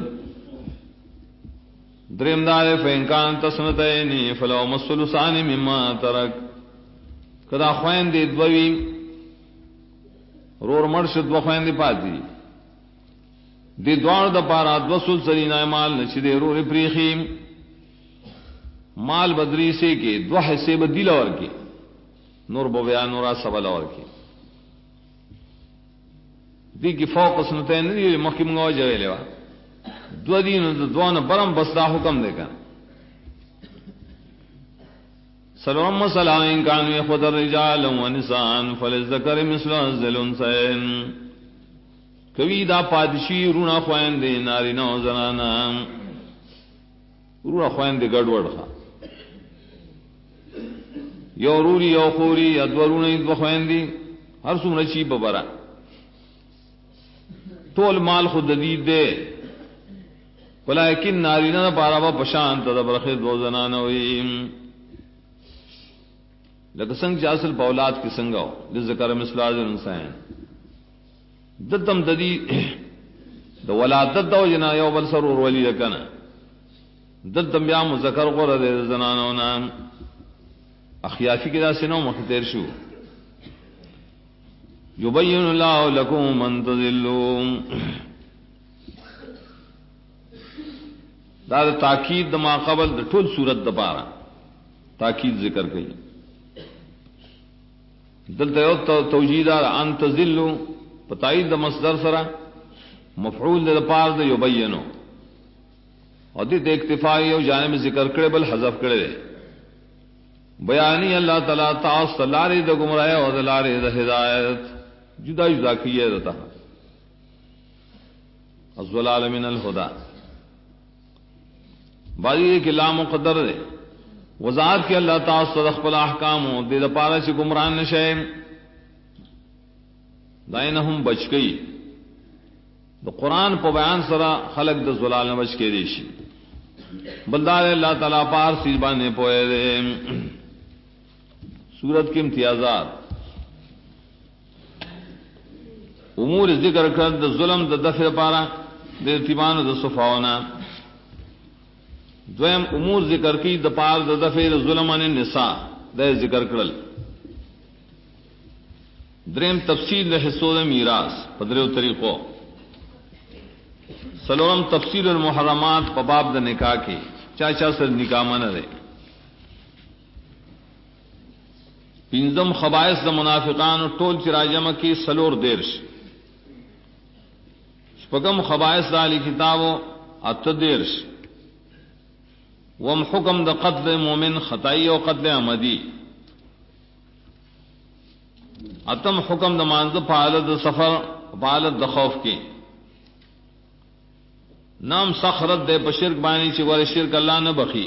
دریم دار فینکان تسنتینی فلو مسلسانی مما ترک کدا خوین دی دوی رور مرشد و خوین دی پاتی دی دوار دا پارا دو سلسلین مال نچی دی رور پریخیم مال بدری سے کے دو حصے بدیل اور کے نور بویا نورا سبل اور کے دی کی فوق سنتین دی مخیم گو جوے لیوا دو دین دوان برم بسدا حکم دے کر سلام سلام کان خود الرجال ونساء فللذکر مثل حظ الانثیین کوي دا پادشي رونا خويندې نارینه او زنانا رونا خويندې ګډوډ ښه یو روري یو خوري ادورونه دو خويندې هر څومره شي ببره ټول مال خود دې دې ولیکن نارینه پارا پشان ته برخه دو زنانه وي لکه څنګه چې اصل په اولاد کې څنګه د ذکر مثل حظ الانثیین دتم ددی د ولادت دو جنا یو بل سرور ولی کنه دتم بیا مذکر غره د زنانو نام اخیافی کې دا سينو مخ تیر شو یبین الله لكم من تذلوا دا تاکید د ما قبل د ټول صورت د پاره تاکید ذکر کړي دلته یو توجیه دا ان تذلوا پتاید د مصدر سره مفعول د پار د یبینو او دې اکتفای او جانب ذکر کړي بل حذف کړي بیانی اللہ تعالی تعالی لارې د گمراهی او د لارې د هدایت جدا جدا کیه رتا الضلال من الهدى باقی کہ لا مقدر ہے وضاحت کہ اللہ تعالی صدق خپل احکام او د پاره چې گمراه نشي داینهم بچ گئی د قرآن په بیان سره خلق د زلال نه بچ کېدی شي بلدار اللہ تعالی پار سی باندې پوهه ده سورت کے امتیازات امور ذکر کر د ظلم د دفع پارا د ارتبان د صفاونا دویم امور ذکر کی د پار د دفع د ظلم ان النساء د ذکر کړل دریم تفصیل د حصو د میراث په دریو طریقو سلورم تفصیل المحرمات په باب د نکاح کې چا سره نکاح منه ده پنځم خبائث د منافقانو ټول چې راجمه کې سلور دیرش شپږم خبائث د اهل کتابو اته دیرش وم حکم د قتل مومن خطائی او قتل عمدی اتم حکم د مانزه په حالت د سفر په حالت د خوف کې نام سخرت د بشرک باندې چې ور شرک الله نه بخي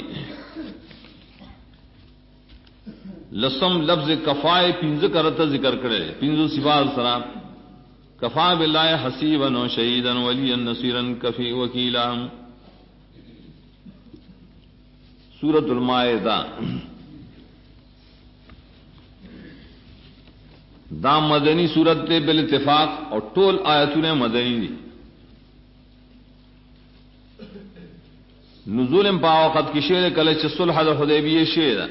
لسم لفظ کفای پنځه کرته ذکر کړي پنځه صفات سره کفا بالله حسیبا و شهیدا ولیا نصیرا کفی وکیلا سورۃ المائدہ دا مدنی سورت تے بالاتفاق اور ټول آیتونه مدنی دي نزول په وخت کې شعر کله چې صلح د حدیبیه شعر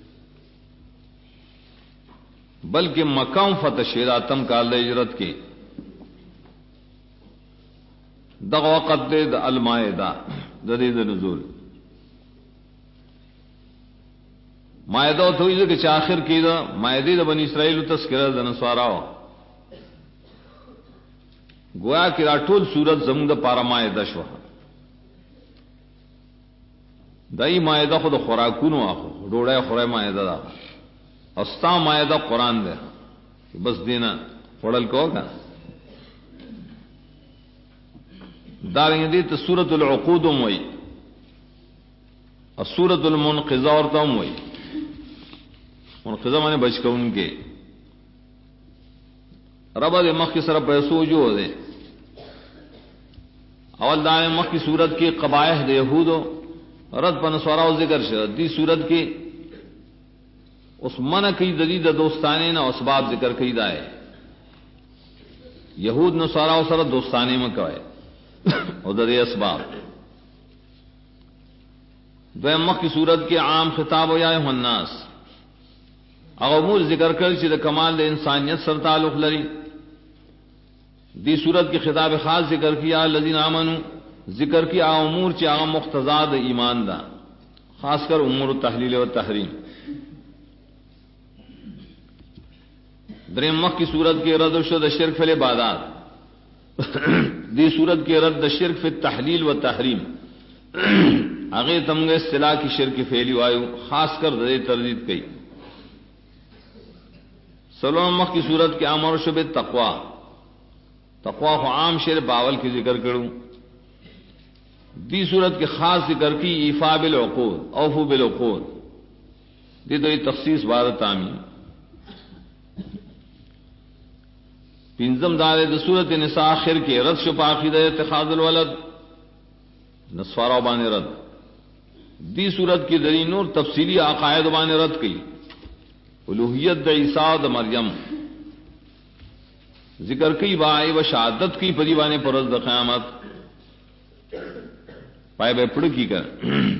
بلکہ مقام فتح شیراتم کال ہجرت کی دغ وقت دے د المائدہ ددید نزول مائدہ تو یہ کہ آخر کی دا مائدہ د بنی اسرائیل تذکرہ د نصاراو گویا کہ راټول صورت زمون د پارا مائدہ شو دای مائدہ خود خوراکونو اخو ډوړای خورای مائدہ دا استا مائدہ قرآن دے بس دینا پڑھل کو گا داریں دی تو سورۃ العقود ہوئی اور سورۃ المنقذہ اور تم ہوئی منقذہ مانے بچ کر ان کے رب مخ کی سر پیسو جو دے اول دار مخ کی سورت کی قبائح دے یہود رد پن سوراو ذکر شد دی سورت کی اس من کی جدید دوستانے نہ اسباب ذکر کی دائے یہود نصارا و سر دوستانے میں کوئے ادھر اسباب دویمہ کی صورت کے عام خطاب و یا الناس امور ذکر کر چی دا کمال دا انسانیت سر تعلق لری دی صورت کی خطاب خاص ذکر کیا الذین آمنوا ذکر کی امور چی عام مقتضا دا ایمان دا خاص کر امور التحلیل و تحریم دریم مخ کی صورت کے رد و شد شرک فی العبادات دی صورت کے رد شرک فی تحلیل و تحریم اگے تمغے اصطلاح کی شرک فعلی وایو خاص کر دے تردید کی سلام مخ کی صورت کے امر شب تقوا تقوا کو عام شر باول کی ذکر کروں دی صورت کے خاص ذکر کی ایفا بالعقود اوفو بالعقود دی دو تخصیص بارت آمی پنزم دار دی صورت نساء آخر کے رد شپ عقیدہ اتخاذ الولد نسوارا بان رد دی صورت کی دری نور تفصیلی عقائد بان رد کی الوہیت د عیسیٰ د مریم ذکر کی بائی و شہادت کی پریوانے پرز د قیامت پائے بے پڑ کی کر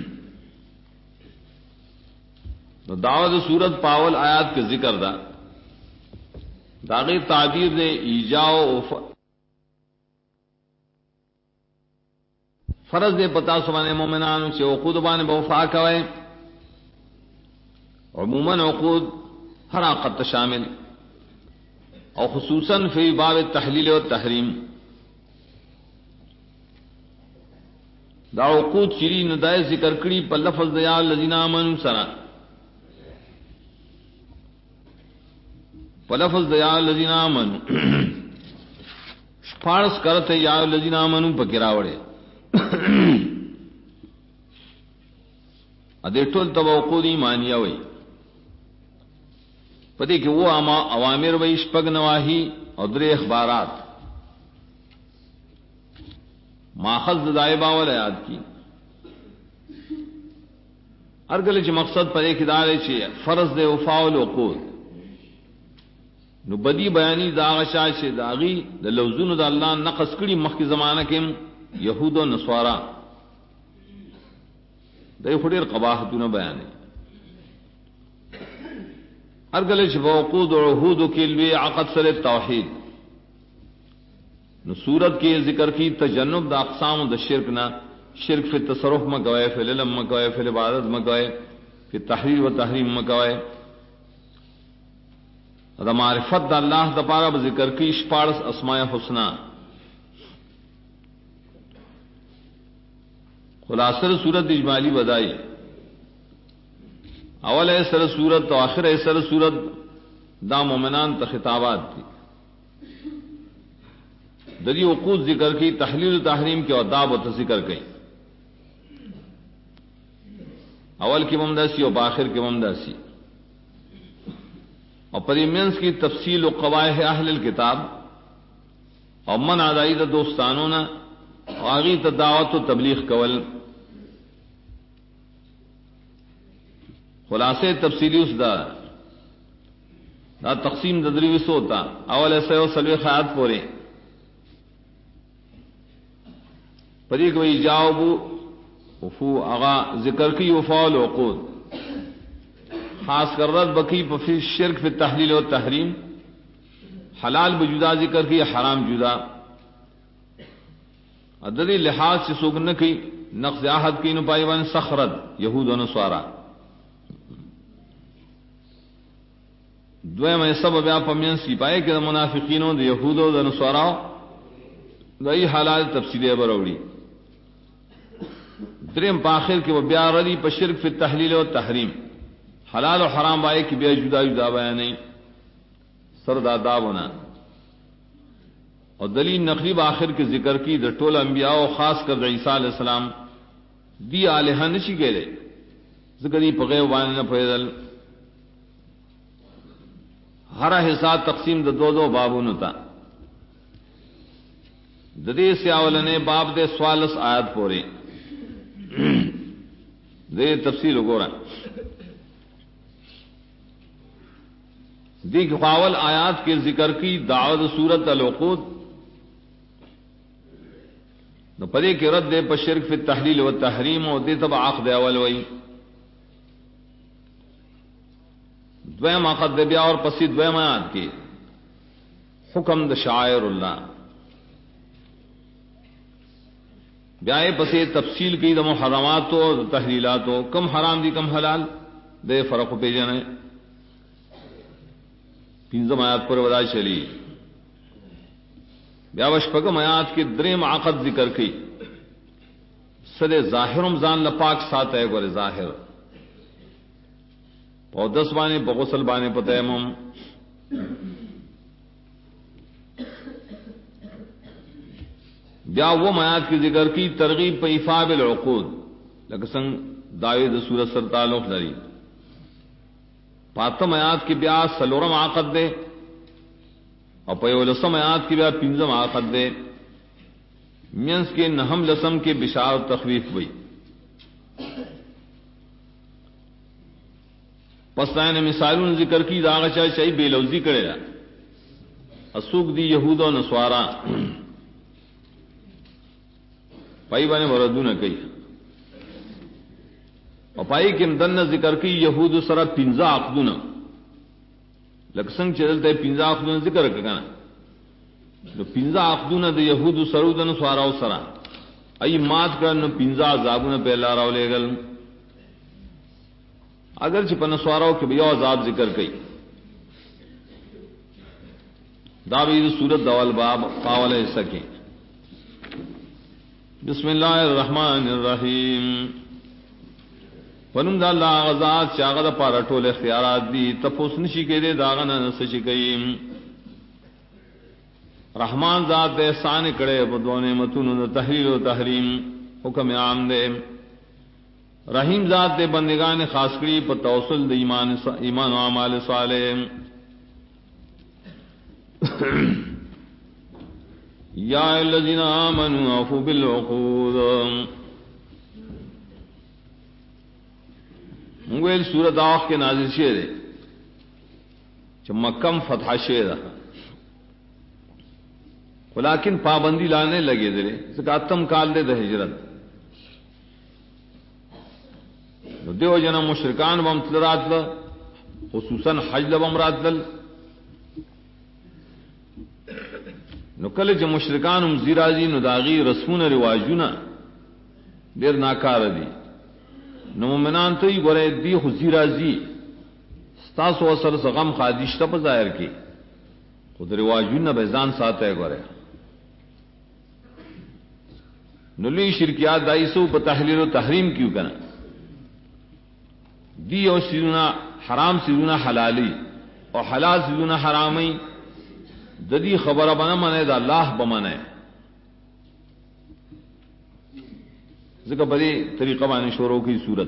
دعوت صورت پاول آیات کے ذکر دا داغی تعبیر نے ایجاؤ فرض دے پتا سوانے مومنان سے عقود بانے بوفا کوئے عموماً عقود ہر عقد شامل اور خصوصاً فی باب تحلیل و تحریم دا عقود چری ندائے ذکر کری پر لفظ دیا الذین آمنوا سرا پر لفظ دیا الذین آمنوا فارس کرتے یا الذین آمنوا پکراوڑے ادے ټول تب عقود ایمانیہ وئی پدې کې وہ اوامر وئی شپږ نواهی او درې اخبارات ماخذ دایبا ول یاد کی ارګل چې مقصد پدې کې دا دی چې فرض دی وفاء العقود نو بدی بیانی دا غشا چې داغي د لوزونو د الله نقص کړي مخکې زمانہ کې یهود او نصارا دای خډیر قباحتونه بیان ارګل چې وقود او عهود کې لوی عقد سره توحید نو صورت کې ذکر کی تجنب د اقسام د شرک نہ شرک فی تصرف مکوئے فی العلم مکوئے فی العبادت مکوئے فی تحریر و تحریم مکوئے دا معرفت دا اللہ دا پارا ذکر کی شپارس اسماء حسنہ خلاصر صورت اجمالی بدائی اول سر صورت تو آخر سر صورت دا مومنان تا خطابات تھی دری عقود ذکر کی تحلیل و تحریم کے اداب و ذکر کی اول کی ممداسی اور باخر کی ممداسی اور پریمنس کی تفصیل و قواعد اہل الکتاب اور من آدائی دا دوستانوں نے آگی تدعوت و تبلیغ کول خلاصے تفصیلی اس دا تقسیم ددری وسو ہوتا اول ایسے و سلوی خیات پورے پری کوئی جاؤ بو وفو اغا ذکر کی وفاء العقود خاص کر رد بکی فی شرک فی تحلیل و تحریم حلال بجدا ذکر کی حرام جدا ادری لحاظ سے سوگن کی نقض عہد کی نپائی ون سخرد یہود و نصارا دویم سب بیا پمینس کی پائے کہ منافقینوں د یہودو د نصارا دای حلال تفصیل بروڑی دریم پاخر کے وہ بیا ردی پر شرک فی تحلیل و تحریم حلال و حرام بائے کی بیا جدا جدا بیان نہیں سردا دابنا اور دلیل نقریب آخر کے ذکر کی د ټول انبیاء و خاص کر د عیسیٰ علیہ السلام دی الہ نشی گئے ذکر دی پغے وان نہ پیدل ہر حصہ تقسیم د دو بابوں تا ددی سے اولنے باب دے سوالس آیات پورے دے تفصیل گورا دی خاول آیات کے ذکر کی دعوت صورت العقود نو پدے کے رد دے پر شرک فی تحلیل و تحریم و دے تب عقد اول وئی دویم عقد دے بیا اور پسی دویم آیات کے حکم د شعائر اللہ بیائے پسے تفصیل کی دم حرامات و تحلیلات و کم حرام دی کم حلال دے فرق پہ جانے پینزم آیات پر ودا چلی بیا وشپگم آیات کی دریم عقد ذکر کی سر ظاہر رمضان لپاک ساتھ ہے گورے ظاہر پودس بانے بغسل بانے پتیمم بیا وہ میات کی ذکر کی ترغیب پہ ایفا بالعقود لکسنگ داوید سورت سر تعلق لری پاتم آیات کی بیا سلورم عقد دے اور پیولسم آیات کی بیا پنجم عقد دے مینس کے نہم لسم کے بشار تخویف ہوئی پس نے مثالوں ذکر کی داغ چاہیے بے لوزی کرے گا اسوک دی یہود و نسوارا پائی بانے مردو نہ کہی اور پائی کے دن ذکر کی یہود سرا پنجا عقدون لکسنگ چلتے پنجا عقدون ذکر کرنا نو پنجا عقدون د یہود سرودن سوارا سرا ای مات کر نو پنجا عذابون پہلا راو لے گل اگر چپن سواراو کے بیا عذاب ذکر کئی داوید سورت دوال باب قاول سکی بسم اللہ الرحمن الرحیم ونم دا اللہ غزات چاغد پارا ٹول اختیارات دی تپوس نشی کے دے داغنا نسشی کئیم رحمان ذات احسان کڑے بدو نعمتونو تحلیل و تحریم حکم عام دے رحیم ذات دے بندگان خاص کری پر توسل دے ایمان و اعمال صالح یا الذین آمنوا اوفوا بالعقود مویل سورت آخ کے نازل شیر ہے جو مکم فتح شیر ہے ولیکن پابندی لانے لگے درے زکاتم کال دے دا ہجرت دیو جنا مشرکان بمتل راتل خصوصاً حج لبم راتل نو کل چ مشرکان ام زیرازی نو داغی رسمون رواجونا دیر ناکار دی نو مومنان تو ہی گورے دی خو زیرازی ستاسو اثر سغم خادشتا پا ظاہر کی خود رواجونا بیزان ساتا ہے گورے نلی شرکیات دائی سو پا تحلیل و تحریم کیوں کنا دی او سیدونا حرام سیدونا حلالی اور حلال سیدونا حرامی ددی خبر بنا منے دا اللہ بمانے ذکر بڑی طریقہ بانے شوروں کی صورت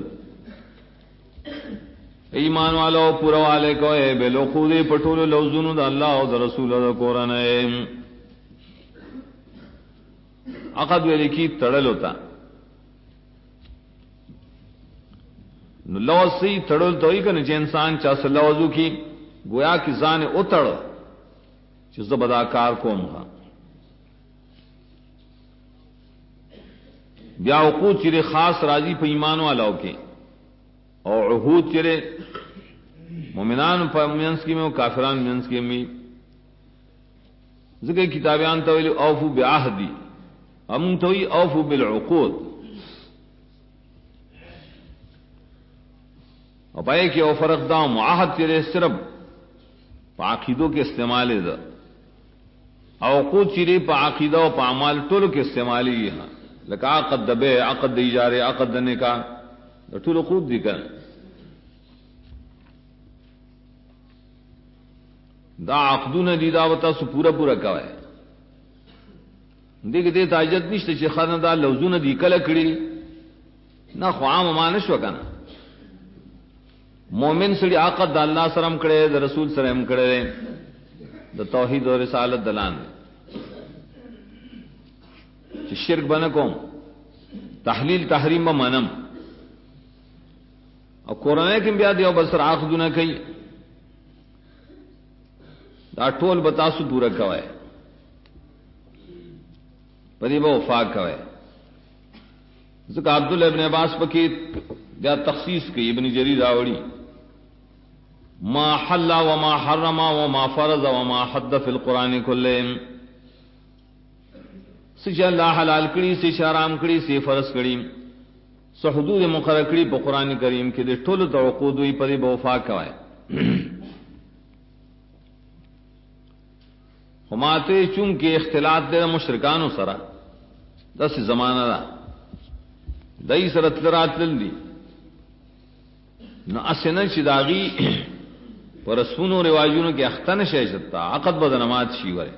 ایمان والو پورا والے کو اے بے لو خودے پٹول لوزون دا اللہ او دا رسول دا قرآن اے عقد ویلے کی تڑل ہوتا نو لوز سی تڑل تو ہی کہ انسان چا سے لوزو کی گویا کی زان اتڑ چیز بداکار کوم کا بیا عقود چرے خاص راضی پہ ایمان والاو کے اور عہود چرے مومنان پہ منس کی میں کافران منس کی میں ذکر کتابیان تولی اوفو بعہدی ہم توئی اوفو بالعقود اور پائے کہ او فرق دا معاہد چرے صرف پا عقیدوں کے استعمال دا عقود چرے پا عقیدہ و پا عمال طول کے استعمالی یہاں لکا عقد دبے عقد دی جارے عقد دنے کا طول عقود دی کر دا عقدون دی داوتا سو پورا پورا کوئے دیکھ دے تاجت نشتے چھ خانہ دا لوزون دی کلکڑی نا خوام امانش وکانا مومن سڑی عقد دا اللہ سرم کرے دا رسول سرم کرے دا توحید و رسالت دلان چھ شرک بنکوم تحلیل تحریم منم اور قرآن کم بیا دیو بسر عقدو نہ کئی دا ٹول بتاسو پورا کوئے پدی با وفاق کوئے ذکر عبداللہ ابن عباس پکی بیا تخصیص کی ابن جریر آوڑی ما حل وما حرم وما فرض وما حد فی القرآن کلہم سچ اللہ حلال کری سے حرام کری سے فرض کری سو حدود مقرر کری پا قرآن کریم کے دے ٹول تو عقود ہوئی پدی با وفاق کوئے ہماتے چونکہ اختلاط دے مشرکانو سرا دس زمانہ دا دای سره تلراتل دی نو اسنه چې داغي پرسونو رواجونو کې اختن شي شتا عقد بدنمات شي وره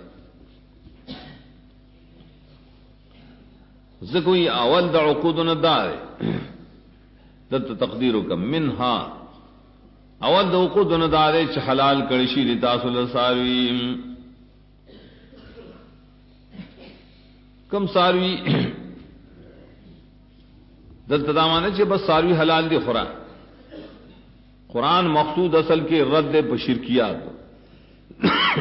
زکوی اول د عقودنا دار دت تقدیرکم منها اول د عقودنا دار چې حلال کړي شي لتاسو لساروی کم ساروی دلتا دامانے چھے بس ساروی حلال دی خورا قرآن مقصود اصل کے رد پا شرکیات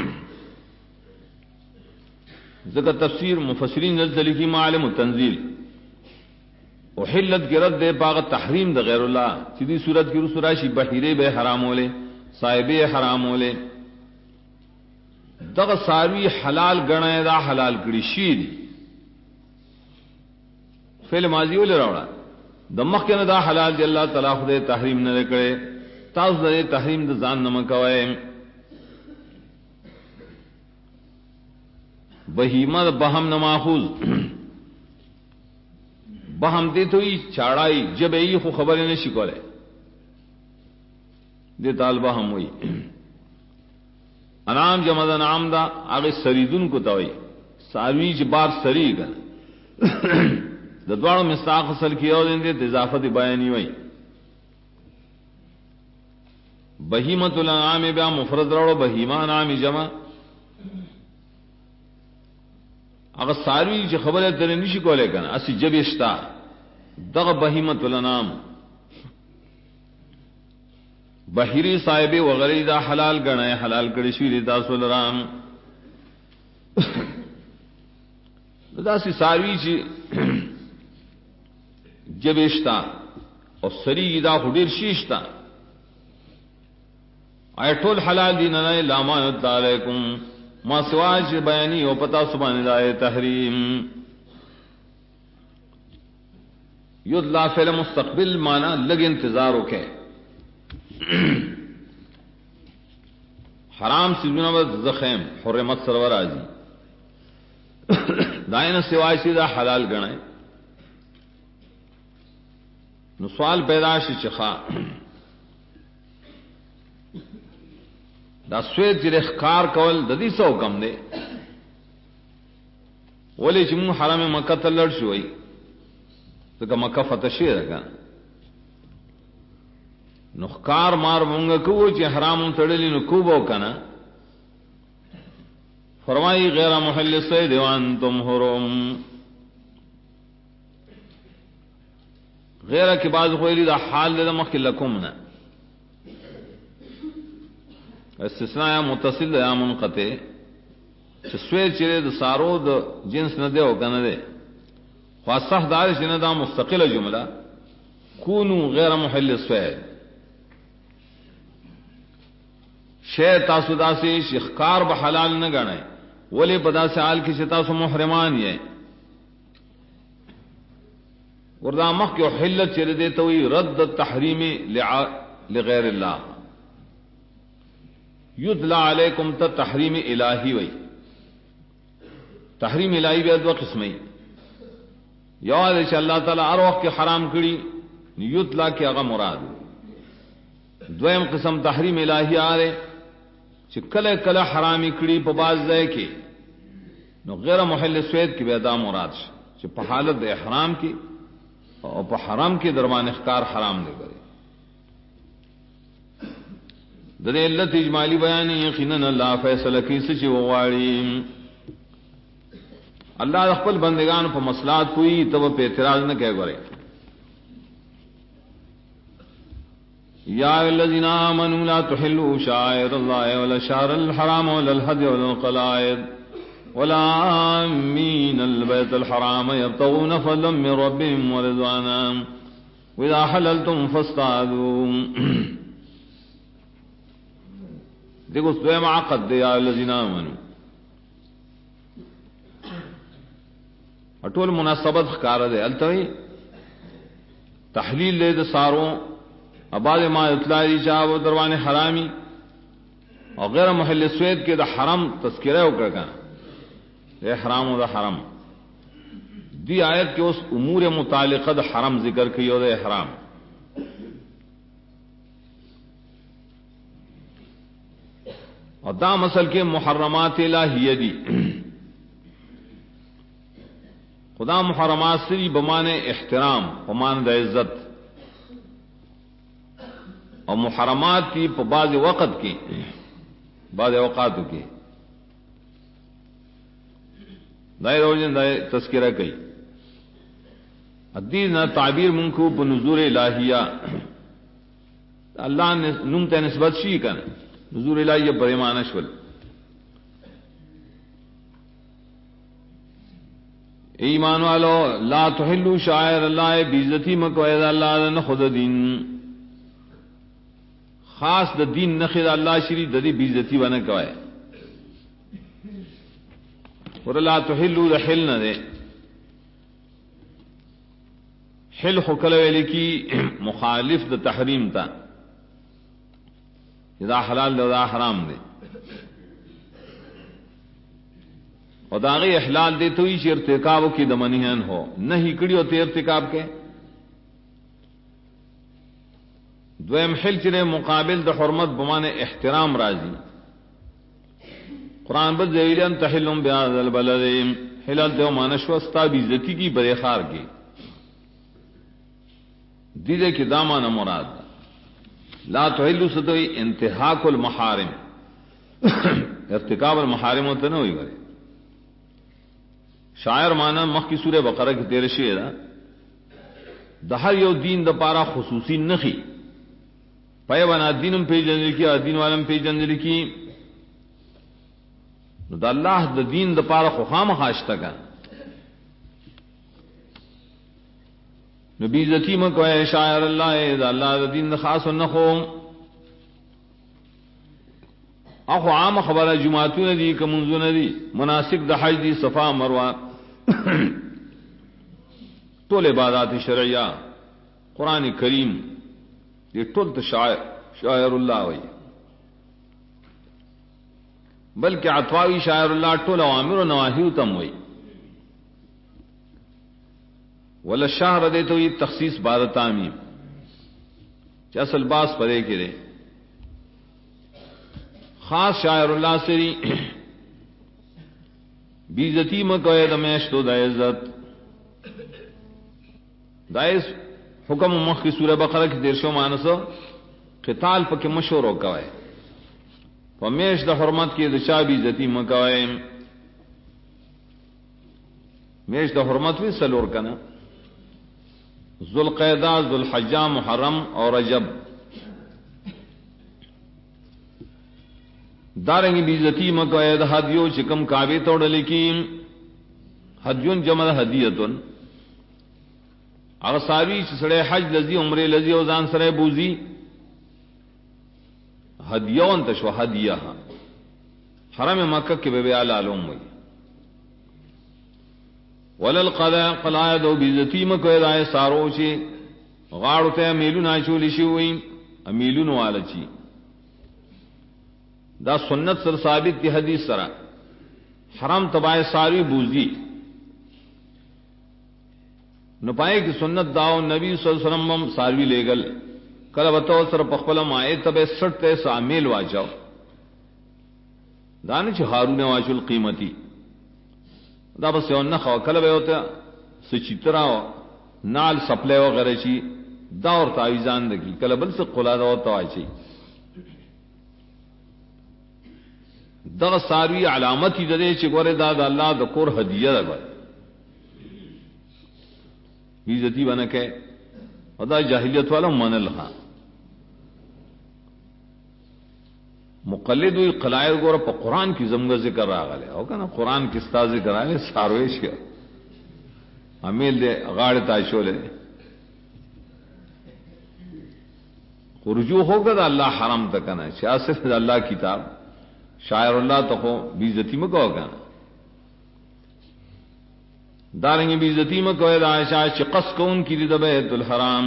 ذکر تفسیر مفسرین نزل کی معلم تنزیل وحلت کی رد پاغ تحریم دا غیر اللہ سیدھی صورت کی رسراشی بحیرے بے حرام ہولے صاحبے حرام ہولے دغ ساروی حلال گنے دا حلال کری شید فعل ماضی ولے راوڑا دمخ کے دا حلال دی اللہ تعالی خدے تحریم نہ کرے تاز دے تحریم د زان نہ کوئے بہیمہ بہم نہ ماخوذ بہم دے تو چاڑائی جب ای خو خبر نہ شکولے دے طالبہ ہم ہوئی انعام جمع انعام دا آگے سریدن کو توئی ساروی جبار سری گن دوڑ مستاق اصل کی اور دے اضافت بیانی ہوئی بہیمت الانعام بیا مفرد روڑو بہیمہ انعام جمع اگر ساروی چ خبر تیرے نشی کولے کنا اسی جبشتا دغ بہیمت الانعام بحیری صاحب وغیرہ دا حلال گنا حلال کڑی شوی دا سولرام دا سی ساروی چ جبشتا اور سری دا خدیر شیشتا ایٹول حلال دی نہ لامانت علیکم ما سواج بیانی او پتا سبحان دائے تحریم یدلا فعل مستقبل مانا لگ انتظار کے حرام سیزونا بد زخیم حرمت سرور آجی دائن سواج سیدہ حلال گنے نو سوال پیدا شي چخا دا سوید چې اخکار کول د دې سو کم دی ولې چې مون حرم مکه ته لړ شوی ځکه مکه فتح شي راګه نو خکار مار مونږ کو چې حرام تړلی نو کو بو کنه فرمایي غیر محل صید وانتم حرم غیر کے بعض خویلی دا حال دے دا مخی لکم نا استثناء یا متصل یا منقطع چھ سویر چرے دا سارو دا جنس ندے ہو کنا دے خواستہ دار چنہ دا مستقل جملہ کونو غیر محل سویر شے تاسو دا سے شخکار بحلال نہ گانے ولی پدا سے آل کی تاسو محرمان یہ وردا مخ کی حلت چر دیتا ہوئی رد تحریم لغیر اللہ یدلا علیکم تا تحریم الہی وئی تحریم الہی بھی ادوا قسمی یاد ہے اللہ تعالیٰ ہر وقت کے حرام کری یدلا کی اغا مراد دویم قسم تحریم الہی آ رہے چھ کل کل حرامی کری پا باز دے کے نو غیر محل سوید کی بیدا مراد چھ پا حالت احرام کی اور پا حرام کے درمان اخکار حرام دے کرے درے اللہ اجمالی بیانی یقیناً اللہ فیصلہ کی سچی وغاڑی اللہ اخبر بندگان پا مسئلات کوئی تب پہ اعتراض نہ کہہ گرے یا الذین آمنوا لا تحلوا شعائر اللہ ولا شهر الحرام ولا الهدي ولا القلائد ولا آمین البیت الحرام یبتغون فضلا من ربهم ورضوانا واذا حللتم فاصطادوا دیکھو دویم عقد دے یا الذین آمنوا اٹول مناسبت خکار دے التوی تحلیل لے دے ساروں اباد ما اطلاعی چاہ وہ دروان حرامی اور غیر محل سوید کے دا حرم تذکرہ ہو کر احرام و دا حرم دی آیت کے اس امور متعلقہ دا حرم ذکر کی اور احرام اور دا مسل کے محرمات الہیہ دی خدا محرمات سری بمانے احترام بمان دا عزت اور محرمات کی بعض وقت کی بعض اوقات کی دائر روزن دائر تذکرہ کئی حدیث نہ تعبیر منکو بنزور الہیہ اللہ نے نمت نسبت شی کن نزور الہیہ بریمان اشول ایمان والو لا تحلوا شعائر اللہ بیزتی مکوید اللہ دن خود دین خاص دا دین نخید اللہ شری دا دی بیزتی بنا کوئے اور لا تحلوا دا حل نہ دے حل خکلویلی کی مخالف دا تحریم تا دا حلال دا حرام دے اور داغی احلال دے تو ہی ارتکاب کی دمنیان ہو نہیں کڑی ہوتے ارتکاب کے دویم حل چرے مقابل دا حرمت بمانے احترام راضی قرآن بد زیلین تحلم بیاض البلد حلال دیو مانشوستا بیزتی کی بریخار کی دیدے کی دامان مراد لا تحلو ستوئی انتحاک المحارم ارتکاب المحارم ہوتا نہ ہوئی بھرے شاعر مانا مخ کی سورہ بقرہ کی تیر شعر دہر یو دین دا پارا خصوصی نخی پے بنا دینم پی جنجل کی دین والم پی جنجل کی دا اللہ دا دین دا پارا خام خاشتا کا نبی زتیم کو اے شاعر اللہ دا اللہ دا دین دا خاص و نخو اخو عام خبر جماعتوں دی کہ منزون دی مناسک دا حج دی صفا مروہ طول عبادات شرعیہ قرآن کریم یہ طول شاعر اللہ ہوئی بلکہ عطواوی شاعر اللہ طول عوامر و نواہی تم ہوئی ولا شاہ دے تو یہ تخصیص بارت آمیم اصل باس پرے کرے خاص شاعر اللہ سری بیزتی مکوئے دمیش تو دا عزت دائس حکم مخ کی سورہ بقرہ کی دیرشو مانسو قتال پک مشورو کوئے فمیش دا حرمت کی دشا بیزتی مکوئے میش دا حرمت بھی سلور کنا ذوالقعدہ ذوالحجہ محرم اور رجب دارنگی بیزتی مکوید حدیو چکم کعبے توڑ لکیم حدیون جمع حدیتن اغساوی چسڑے حج لذی عمرے لذی اوزان سرے بوزی حدیون تشو حدیہ حرم مکہ کے بے علالوم ہوئی وللقلائد و بیزتی مکوید آئے سارو چے غاڑو تے امیلون آچولی شوئی امیلون والا چی دا سنت سر ثابت کی حدیث سرا حرام تبائے ساری بوزی نپائے کی سنت داؤ نبی صلی اللہ علیہ وسلم ساروی لے گل کل بتاؤ سر پخپلم آئے تب سٹتے سامیل واچاؤ دانچ ہارون واچو القیمتی دا بس یو نخوا کل بے ہوتا سچیترا نال سپلے وغیرہ چی دا اور تعویزان دکی کل بل سے قلا دا ہوتا واچی دا ساروی علامت ہی دے چی گورے دا دا اللہ دا کور ہدیہ دا گورے بیزتی بنکے و دا جاہلیت والا من الہا مقلد ہوئی قلائر گورا پا قرآن کی زمگہ ذکر رہا گلے او کنا قرآن کس تا ذکر رہا گلے سارویش کیا امیل دے غاڑ تاشو لے رجوع ہوگا دا اللہ حرام تکنا سیاست دا اللہ کتاب شاعر اللہ تخو بیزتی میں کہو گا دارنگی بیزتی میں کہو دا عائشہ چقص کون کی دی بیت الحرام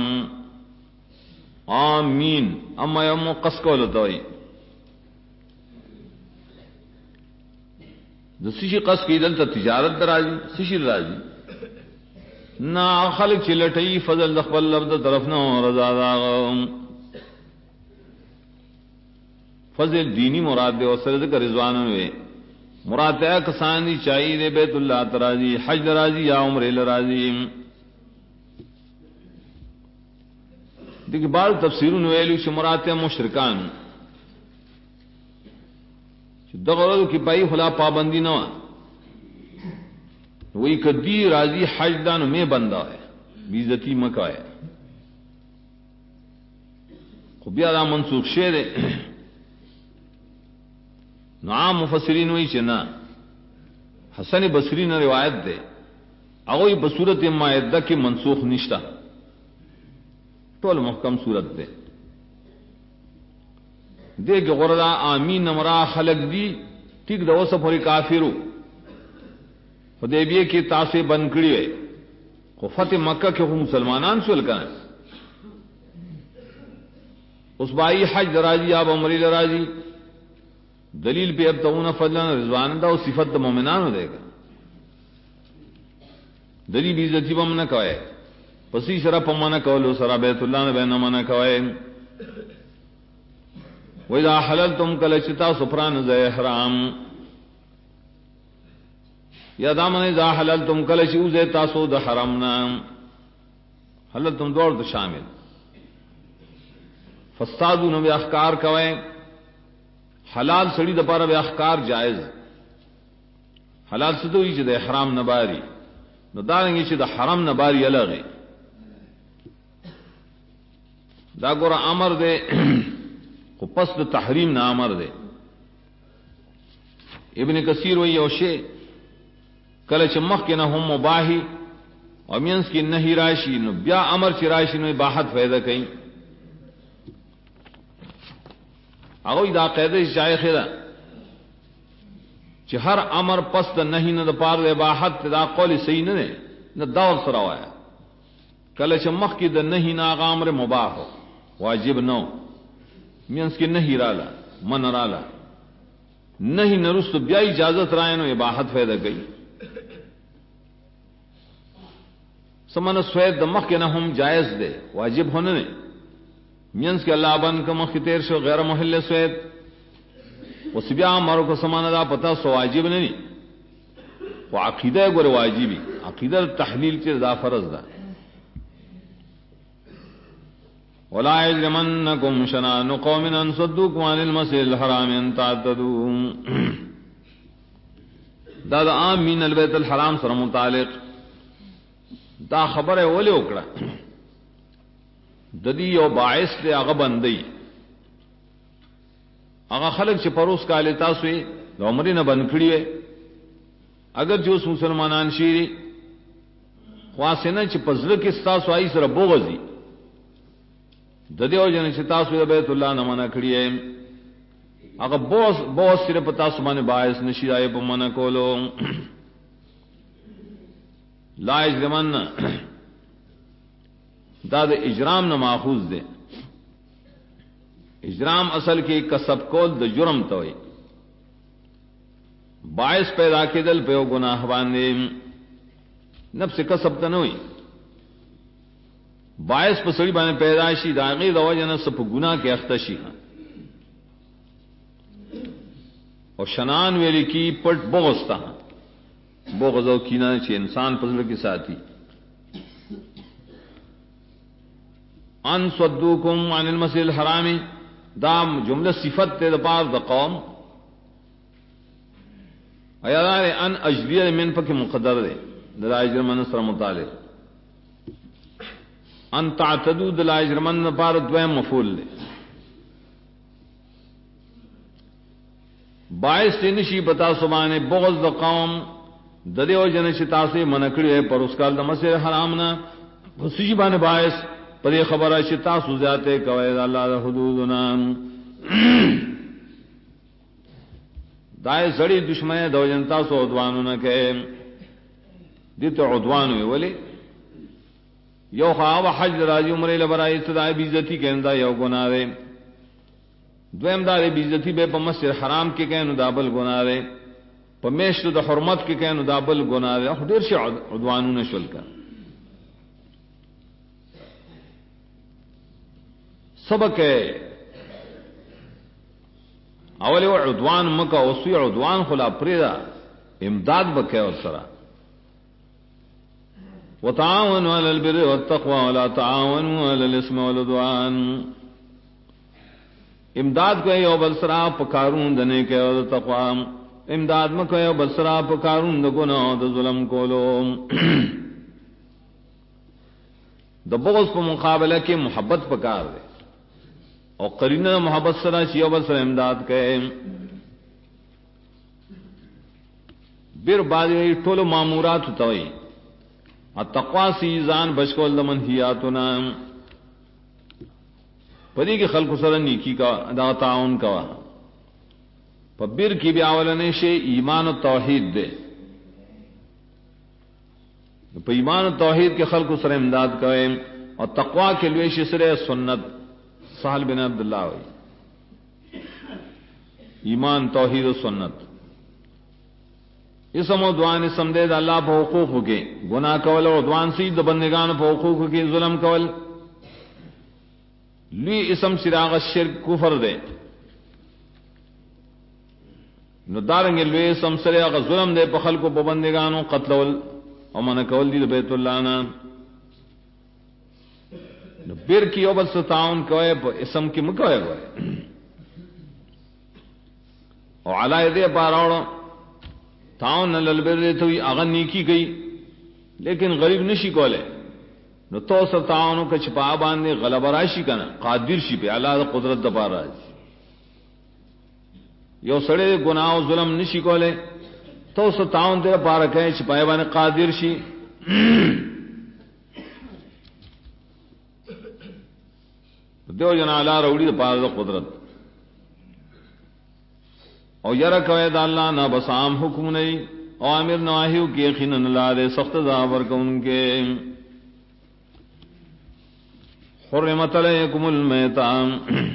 آمین اما یوم قص کو لتوئی سشی قص کی دل تجارت راضی سشی راضی نا خلق چلٹئی فضل دخل لفظ طرف نہ رضا داغ فضل دینی مراد دے اور سرد کا رضوان ہوئے مراد کسانی چاہیے دے بیت اللہ تراضی حج راضی یا عمر راضی دیکھیے بعض تفسیروں ویلو چھ مراد مشرکان دغرض کی پائی خلا پابندی نہ وہی کدی راضی حج دان میں بندہ ہے بیزتی مکہ ہے خوبیا دا منسوخ شیر ہے نعام مفسرین وہی چنا حسن بصری نے روایت دے اگوئی بصورت مائدہ کی منسوخ نشتا ٹول محکم صورت دے دے کہ غردا آمین نمرا خلق دی ٹھیک دو سفری کافرو حدیبیہ کی تاسے بند کڑی ہوئے کو فتح مکہ کے مسلمانان سول کریں اس بائی حج دراجی آپ عمری دراجی دلیل پہ اب تغون فضلان رضوان دا و صفت دا مومنان ہو دے گا دلیل بیزتی بم نہ کوئے پسی شرح پمانا کولو سرا بیت اللہ نے بین مانا کوئے وَإِذَا حَلَلْتُمْ كَلَچِتَا سُفْرَانُ زَيْ احرام یا دامن اذا حللتم کلچو زے تاسو د حرمنا حللتم دور د شامل فسادو نو احکار کوئے حلال سڑی د پاره به احکار جائز حلال سدوی چې د احرام نه باری نو دارنګ چې د حرم نه باری الګي دا ګور امر دے کو پس د تحریم نہ امر دے ابن کثیر وی اوشے کله چې مخ کې نه هم مباحي او مینس کې نه راشي نو بیا امر چې راشي نو اباحت فائدہ کوي هغه دا قاعده شایخ ده چې هر امر پس د نه نه د پاره د اباحت دا قول صحیح نه نه دا سره وایا کله چې مخ کې د نه نه امر مباح واجب نو مینس کې نه رااله من رااله نه نرست بیا اجازت رائے نو اباحت فائدہ کوي سمن سوید د مخ کے نہ ہم جائز دے واجب ہونے نے مینس کے اللہ بن کا مخ تیر شو غیر محل سوید اس بیا مارو کو سمان دا پتہ سو واجب نہیں وہ عقیدہ گور واجبی عقیدہ تحلیل کے دا فرض دا ولا یجرمنکم شنان قوم ان صدوکم عن المسجد الحرام ان تعتدوا دا عام من البیت الحرام سره متعلق دا خبر ہے ولی اکڑا ددی او باعث دے اغا بندی اغا خلق چھ پروس کا لیتا سوئی دا عمری نہ بند کھڑی ہے اگر جو اس مسلمانان شیری خواسنہ چھ پزر کستا سوائی سر بوغزی ددی او جن چتا سوئی بیت اللہ نہ منع کھڑی ہے اگر بہت سر پتا سمانے باعث نشید آئے پا منع کولو لا اجرمن دا د اجرام نہ ماخوذ دے اجرام اصل کی کسب کول د جرم توئی باعث پیدا کے دل پہ گناہ باندے نفس کسب تا نوئی باعث پسڑی بانے پیدائشی داغی دو جنہ سپ گناہ کے اختشی اور شنان ویلی کی پٹ بغستا بغض و کینہ چھ انسان فضل کے ساتھی ان صدوکم عن المسجد الحرام دام جملہ صفت تے دپار دا قوم ایادار ان اجدیر من پک مقدر دے دلائج رمن سر مطالب ان تعتدو دلائج رمن دپار دویم مفول دے باعث نشی بتا سبانے بغض دا قوم ددے و جن شتاسی منکڑی ہے پر اس کال دا مسجد حرام نا سجی بانے باعث پر یہ خبر ہے شتاسو زیادے کوئے اللہ دا حدودنا دائے سڑی دشمنے دو جنتا سو عدوانو نا کہے دیتو عدوانو ہے ولی یو خواب حج راجی عمرے لبرائی صدای بیزتی کہندہ یو گناہ دے دویم دارے بیزتی بے پا مسجد حرام کے کہنو دابل گناہ دے پمیشت د حرمت کې کینو دا بل ګناه ده ډیر شي عدوانونه شول کا سبق اول عدوان مکه او سوی عدوان خلا پریدا امداد بکې اور سره وتعاونوا على البر والتقوى ولا تعاونوا على الاثم والعدوان امداد کو یو بل سره پکارون دنے کې او تقوا امداد مکه یو بل سره پکارون د ګناه او د ظلم کولو د بغض په مقابله کې محبت پکار دی او قرینه محبت سره چې یو بل سره امداد کوي بیر باندې ټول مامورات توي التقوا سی ځان بشکول د منهیاتنا پدې کې خلق سره نیکی کا ادا تعاون کا په بیر کې بیا ولنه شی ایمان او توحید ده په ایمان او توحید کې خلق سره امداد کوي او تقوا کې لوي شی سره سنت سہل بن عبداللہ ہوئی ایمان توحید و سنت اسم و دعان اسم دے دا اللہ پا حقوق کے گناہ کول و دعان سید دا بندگان پا حقوق کے ظلم کول لی اسم شراغ الشرک کفر دے نو دارنگے لوی اسم شراغ ظلم دے پا خلق و پا بندگانو قتلول او من کول دی دا بیت اللہ نا بیر کی او بس تعاون کوئے اسم کی مکوئے گوئے او علائے دے پاراوڑا تعاون للبر دے توی اغن نیکی گئی لیکن غریب نشی کولے نو تو سر تعاونو کا چھپا باندے غلب راشی کنا قادر شی پہ اللہ دا قدرت دا پار راج یو سڑے گناہ و ظلم نشی کولے تو سر تعاون دے پارا کہیں چھپائے باندے قادر شی دیو جنا علا روڑی دا پار دا قدرت او یرا کوئے دا اللہ نا بس عام حکم نہیں او امیر نواہیو کی یقیناً اللہ دے سخت زابر کو ان کے حرمت علیکم المیتام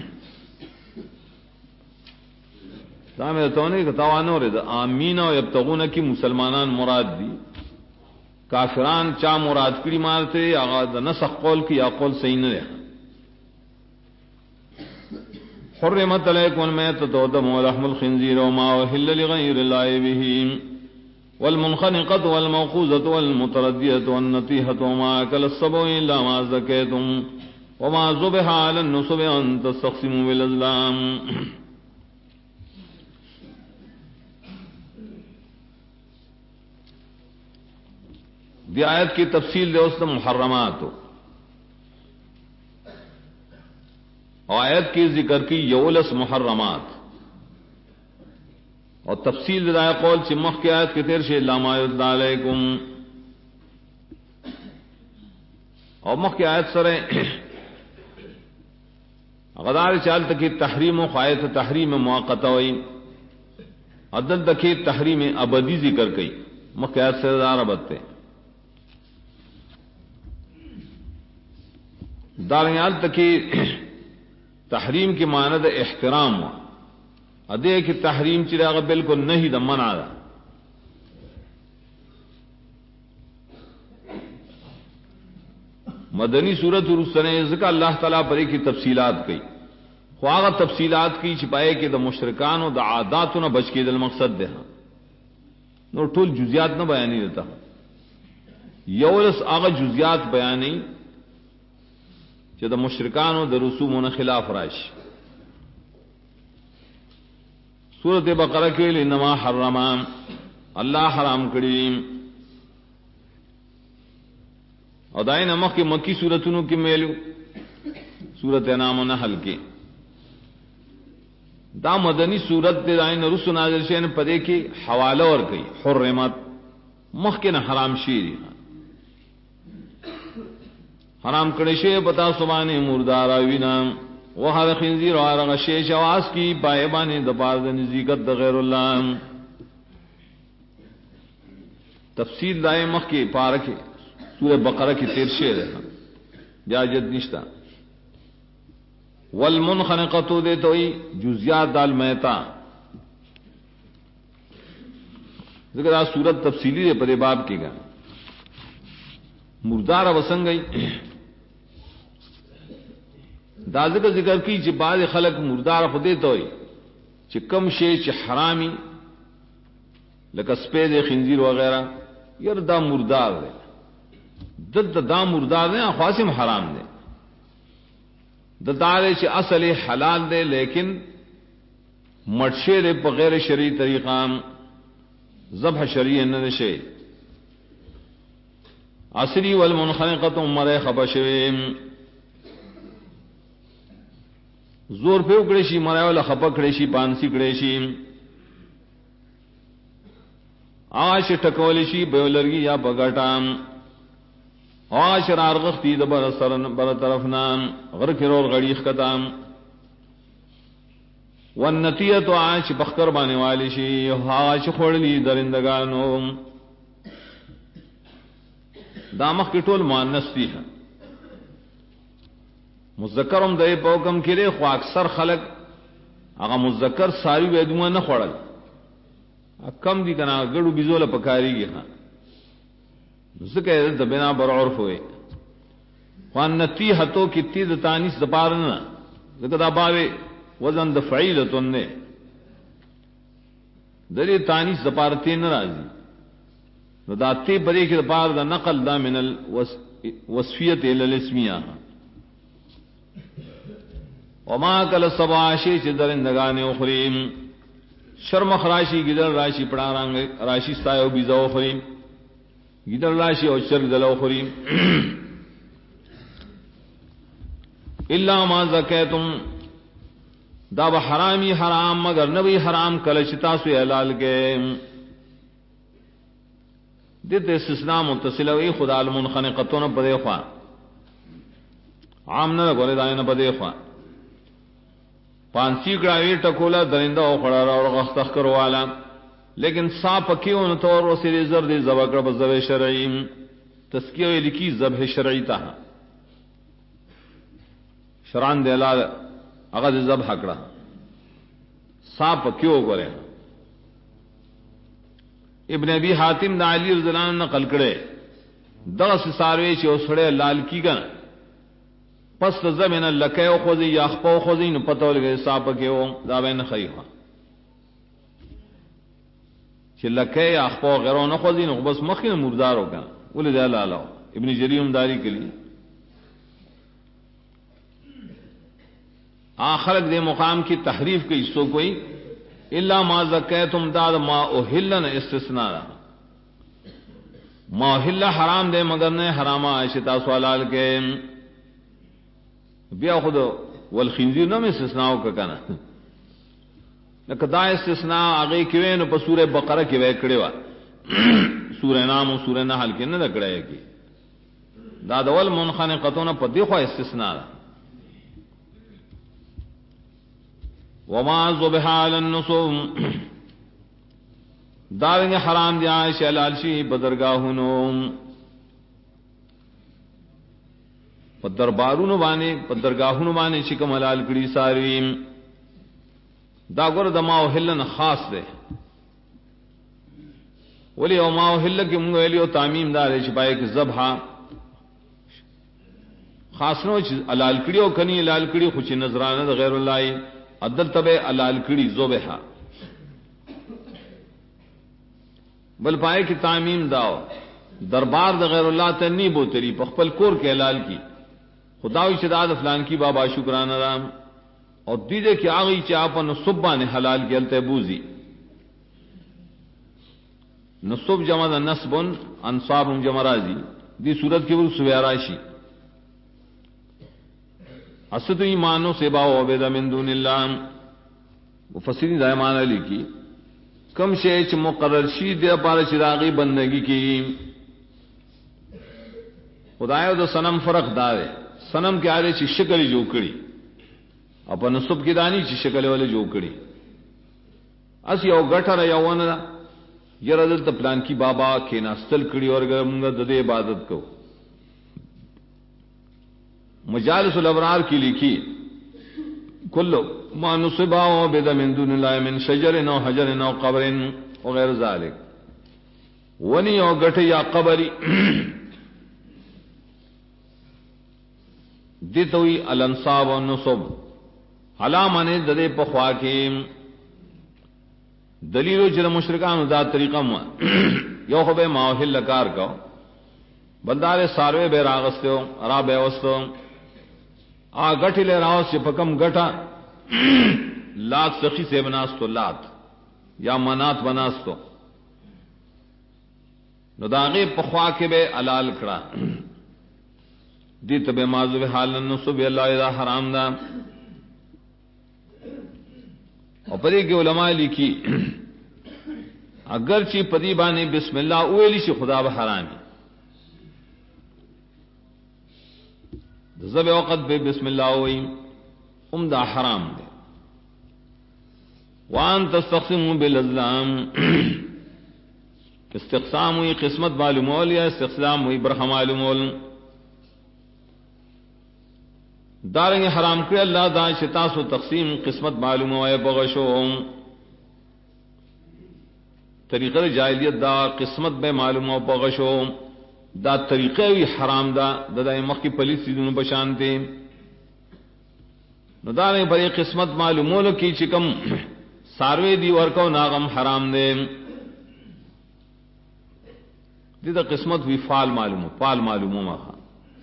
دامے تونے کہ توانو رد آمین و یبتغون کی مسلمانان مراد دی کافران چا مراد کری مارتے آغا دا نسخ قول کی یا قول صحیح نہ رہا حرمت علیکم المیتۃ والدم ولحم الخنزیر وما أهل لغیر اللہ به والمنخنقۃ والموقوذۃ والمتردیۃ والنطیحۃ وما أكل السبع إلا ما زکیتم وما ذبح على النصب أن تستقسموا بالأزلام. دی آیت کی تفصیل دے اس محرمات آیت کی ذکر کی یولس محرمات اور تفصیل دائے قول چمخ کی آیت کے تیر سے لاما یدلا علیکم اور مخ کی آیت سرے غدار چال تکی تحریم و خواہت تحریم موقتہ ہوئی عدل تکی تحریم ابدی ذکر کی مخ کی آیت سے دار ابدتے داریال تکی تحریم کی ماند احترام ہوا ادے کی تحریم چراغ بالکل نہیں دا منع دا مدنی صورت رسنے ذکر اللہ تعالیٰ پر کی تفصیلات کی خواہ تفصیلات کی چھپائے کہ دا مشرکان و دا عادات نہ بچ کے دل مقصد دے نو ٹول جزیات نہ بیانی دیتا یولس آغا جزیات بیانی کہ دا مشرکان و دا رسوم و خلاف راش سورت بقرہ کے انما حرم اللہ حرام کریم اور دائن امخ کی مکی سورتوں کی میلو سورت انعام و نحل کی دا مدنی سورت دائن رسو نازل شین پدے کی حوالہ اور کی حرمت مخ کے نہ حرام شیری حرام کرشے بتا سبانے مردارا وینا وہ ہر خنزیر اور غشیش آواز کی پائے بانے دپار نزیکت غیر اللہ تفصیل دائے مخ کے پارکے سورہ بقرہ کی تیر شعر ہے جاجت نشتا والمنخنقۃ دے تو جزیات دال میتا ذکر آج صورت تفصیلی ہے پدے باب کی گا مردار وسنگ گئی دا ذکر کی چی بعض خلق مردار خودے تو چی کم شے چی حرامی لکہ سپید خنزیر وغیرہ یار دا مردار دے دا مردار دے خواصم حرام دے دا دارے چی اصل حلال دے لیکن مٹشے دے بغیر شرعی طریقہ ذبح شرعی نہ شے عصری والمنخنقۃ مرے خبشویم زور پہ اکڑے شی مرے والا خپکڑے شی پانسی کڑے شی آش ٹکولی شی بیولرگی یا بگٹام آش رارغختی دبر سرن بر طرفنام غرک رول غڑیخ کتام والنتیت آش بخکر بانے والی شی آش خوڑلی درندگانو دامخ کی ٹول مؤنث ہے مذکرم دے پوکم کرے خو اکثر خلق اگا مذکر ساری ویدمو نہ خوڑل کم دی کنا گڑو بیزول پکاری گی ہاں ذکر د بنا بر عرف ہوئے وان نتی ہتو کی تید تانیس دپارنا ذکر دا باوے وزن د فعیلتن نے دری تانیس دپارتے ناراضی نو دا تے بری کے دپار دا نقل دا من الوصفیت الى الاسمیہ وما کل سباشی چی درندگان اخریم شرمخ راشی گدر راشی پڑارانگ راشی ستایو بیزا اخریم گدر راشی او شرک دل اخریم الا ما زکیتم دا بحرامی حرام مگر نبی حرام کلچتا سوی حلال کے دیتے استثناء متصلوی خدا المنخنقتون پدے خواہ عام نہ گورے دائیں پدے خواہ پانسی گڑاوی ٹکولا درندہ اخڑا اور غختخ کروالا لیکن سا پکیون طور وسیل زرد زبکر بزب شرعیم تسکیہ لکی زبہ شرعی تاہا شران دے لال اغد زبہ کڑا سا پکیو کرے ابن ابی حاتم دا علی رضی اللہ عنہ نقل کرے دغس ساروے چے اسڑے لال کی گن پس زمین لکے او خوزی یا اخپو خوزی نو پتو لگے ساپ کے او دا بین خیخا چے لکے یا اخپو غیرو نو خوزی نو بس مخین مردار ہو کنا ولی دے لالاو ابن جریم داری کے لیے آخرک دے مقام کی تحریف کے حصوں کوئی الا ما زکیتم داد ما اوہلن استثناء ما اوہل حرام دے مگر نے حرام عائشہ سوالال کے بیا خود والخنزیر نہ میں استثناء کا کنا نکدا استثناء اگے کیویں نو سورہ بقرہ کی وے کڑے وا سورہ نام و سورہ نحل کے نہ لگڑے کی داد ول منخنقتون پدی خو استثناء وما ذبح علی النصب دارنگ حرام دی عائشہ لالشی بدرگاہونو دربارونو بانے درگاہونو بانے شکم حلال کڑی سارویم دا گر دماو حلن خاص دے ولی او ماو حل کی منگو ویلیو تعمیم دارے شپائے کہ ذبحا خاص نو حلال کڑی او کنی حلال کڑی خوشی نظرانہ دا غیر اللہ عدل تبے حلال کڑی ذبحا بل پائے کی تعمیم داو دربار دا غیر اللہ تے نہیں بوتری پخپل کور کے حلال کی خداوی شداد فلان کی بابا شکران رام اور دیدے کہ آگئی چاپا نصبہ نے حلال کی علتے بوزی نصب جمع دا نصبن انصاب جمع رازی دی صورت کی وہ سویراشی اسد ایمانو سے باو عبیدہ من دون اللہ مفسرین دائمان علی کی کم شیچ مقرر شی دے پار چراغی بندگی کی خدایو دا سنم فرق دارے سنم کے آرے چی شکل جو کری اپا نصب کی دانی چی شکل والے جو کری اس یو گٹر یا ونرا یردل تا پلان کی بابا کے ناستل کری اور اگر منگا ددے عبادت کو مجالس الابرار کی لکھی کلو ما نصبا و بدا من دون اللہ من شجر او حجر او قبر وغیر ذالک ونی او گٹھ یا قبری دیتوی الانصاب والنصب علامانے ددے پخوا کے دلیلو چر مشرکان دا طریقہ یو خو بے ماحل لکار کو بلدار ساروے بے راغستو را بے وستو آ گٹھی لے راو سے پکم گٹھا لات سخی سے بناستو لات یا منات بناستو نو داغی پخوا کے بے علال کڑا دیت بے معذوب حال نصب اللہ اذا حرام دا اور پدی کے علماء لکھی اگرچہ پدی بانے بسم اللہ اویلی سے خدا بحرامی زب وقت بے بسم اللہ ہوئی امدہ حرام دے وان تستقسموا بالازلام استقسام ہوئی قسمت معلومول یا استقسام ہوئی برخ معلومول دارنگ حرام کر اللہ دا شتاس و تقسیم قسمت معلوم ہوئے بغشو طریقہ جاہلیت دا قسمت بے معلوم ہو بغشو دا طریقہ وی حرام دا دا مخی پلیس دونوں بشانتے نو دارنگ پر قسمت معلوم ہو کی چکم ساروے دی ورکو ناغم حرام دے دی دا قسمت وی فال معلوم ہو پال معلوم ہو مخا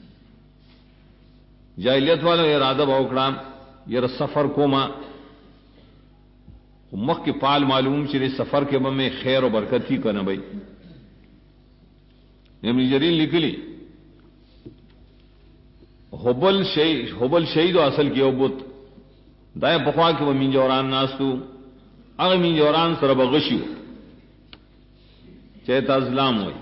جاہلیت والا ارادہ بھوکڑا یہ سفر کو ماں مخ کے پال معلوم چلے سفر کے بم میں خیر و برکت ہی کرنا بھائی ابن جریر لکھلی حبل شہید و اصل کی عبت دائیں پخوا کے وہ مینجوران ناستو اگر مینجوران سر بغشیو چہتا ازلام ہوئی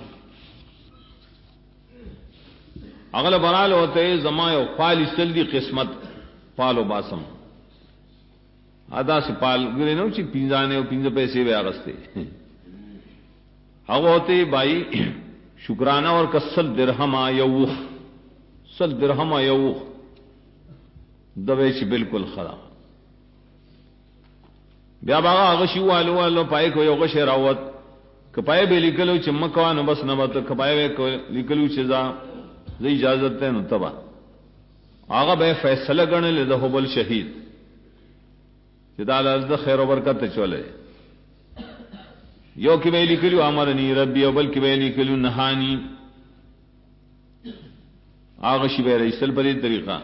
اگل برال ہوتے زماں پال سلدی قسمت پالو باسم آدھا سے پال گرے نو چی پینزانے پینز پیسے وے آغستے اگو ہوتے بھائی شکرانہ اور کسل درہما یوخ سل درہما یوخ دبے چی بالکل خراب بیا باغا اغشی والو پائے کو یوغش راوت کپائے بے لکلو چمکوانو بس نبت کپائے بے لکلو چیزا زی اجازت ہے نتبا آغا بے فیصلہ گنے لے دا حبل شہید جدا لازد خیر و برکت چولے یو کی بے لکلو امرنی ربی او بل کی بے لکلو نہانی آغا شی بے رئیسل پر یہ طریقہ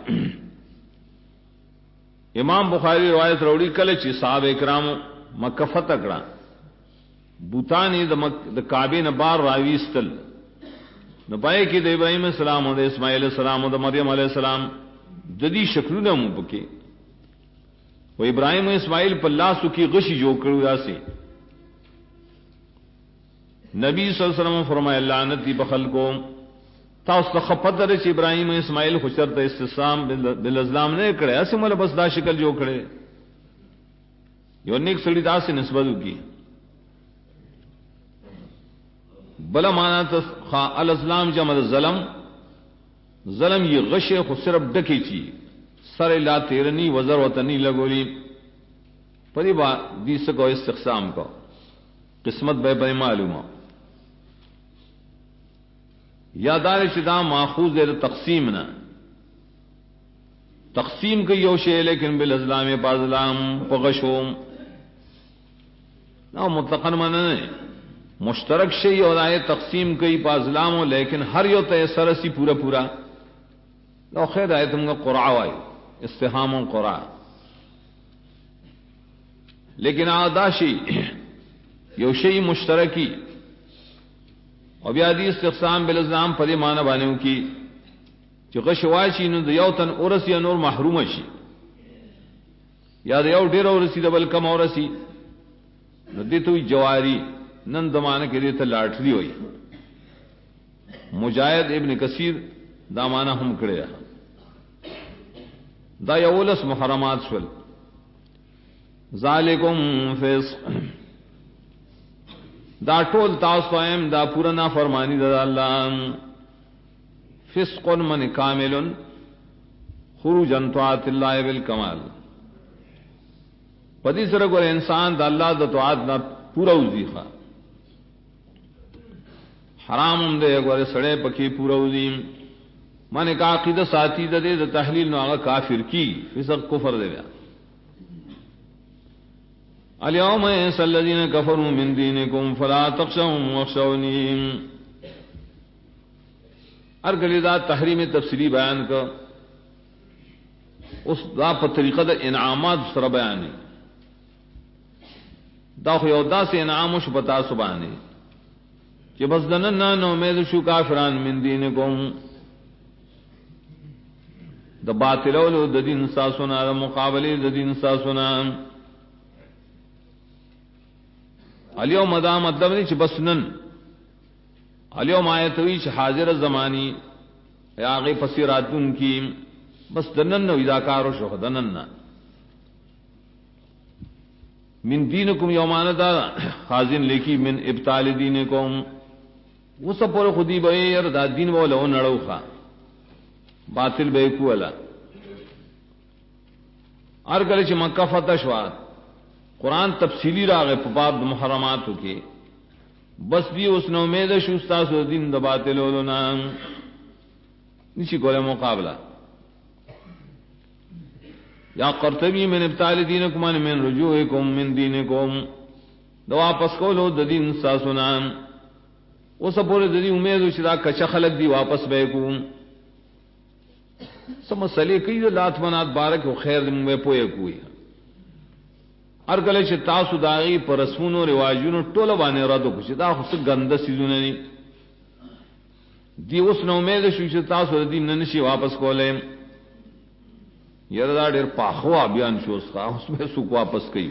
امام بخاری روایت روڑی کلچ صحابہ اکرام مکہ فتح کرا بوتانی دا کعبے نبار راویستل نو پائے کی دا ابراہیم علیہ السلام و دا اسماعیل علیہ السلام و دا مریم علیہ السلام جدی شکلو نا مو پکے و ابراہیم و اسماعیل پر لاسو کی غشی جو کرو دا سی نبی صلی اللہ علیہ وسلم فرمائے لعنتی بخل کو تا اس تخفت رچ ابراہیم و اسماعیل خوشرت استسلام بالازلام نے کرے ایسے مولا بس دا شکل جو کرے یو نیک سڑی دا سے نسبت کی بلا مانا تو الاسلام جمع ظلم ظلم یہ غش خود صرف ڈکی چی سر لا تیرنی وزر وطنی لگولی پری با دیس کو استقسام کو قسمت بے بے معلوم یادار شدہ ماخوذ تقسیم نہ تقسیم کی یوشے لیکن بالازلام پازلام پغشوم نہ مطلقاً مانا مشترک شئی اور آئے تقسیم کئی پازلام ہو لیکن ہر یو تے سرسی پورا پورا لو خیر آئے تم کا قرآ آئی استحام و قرآ لیکن آداشی یو شئی مشترکی اور بیادی استقسام بالازلام پدی مانا بانیوں کی جو غشواشی نو دیو تن اورسی یا نور محروم شی یا دیو ڈیر اورسی دبل کم اورسی نو دیتوی جواری نن دمانے کے دیتا لاٹری ہوئی مجاہد ابن کثیر دامانا ہم کڑے رہا دا یولس محرمات شول ذالکم فسق دا ٹول تاسو ایم دا پورا فرمانی دا اللہ فسق من کامل خروج عن طاعت اللہ بالکمال پدی سر کو انسان دا اللہ دا طاعت نہ پورا وظیفہ حرام دے گورے سڑے پکی پوروزیم مانے کا عقیدہ ساتھی دے دا تحلیل نو آگا کافر کی فسق کفر دے گا الیوم ایس الذین کفروا من دینکم فلا تخشوهم واخشونی ارگلی دا تحریم تفسیری بیان کا اس دا پر طریقہ دا انعامات سر بیانی دا خیودا سے انعام و شبتا سبانی کہ بس دننا نومید شو کافران من دینکم دا باطلولو دا دین ساسونا دا مقابلی دا دین ساسونا الیوم دا مطلب نہیں چھ بس نن الیوم آیتوی چھ حاضر زمانی یا آغی پسیراتون کی بس دنن نو اداکارو شوخ دنن من دینکم یومان دا خازن لیکی من ابتال دینکم وہ سب پورے خودی بیر دا دین بولا وہ نڑو خوا باطل بیکو والا ارگل چھ مکہ فتح شواد قرآن تفصیلی راغ پباب محرمات کے بس بھی اس نے امید شوستا سو دین دا باطل ولنا نشی کولے مقابلہ یا قرطبی من ابتال دینکم من رجوعکم من دینکم دا واپس کولو دا دین ساسونا وہ سب پورے دنی امید شدا کچا خلق دی واپس بیکو سب مسئلے کئی دا لات منات بارک و خیر میں پوئے کوئی ارگلے چھ تاسو داغی پر رسمون و رواجون ٹولا بانے ردو کچھ دا خص گندہ سیزون نہیں دی اس نو امید شو چھ تاسو دین ننشی واپس کولے یردا دیر پاخوا بیان شوز خواہ اس میں سوک واپس کئی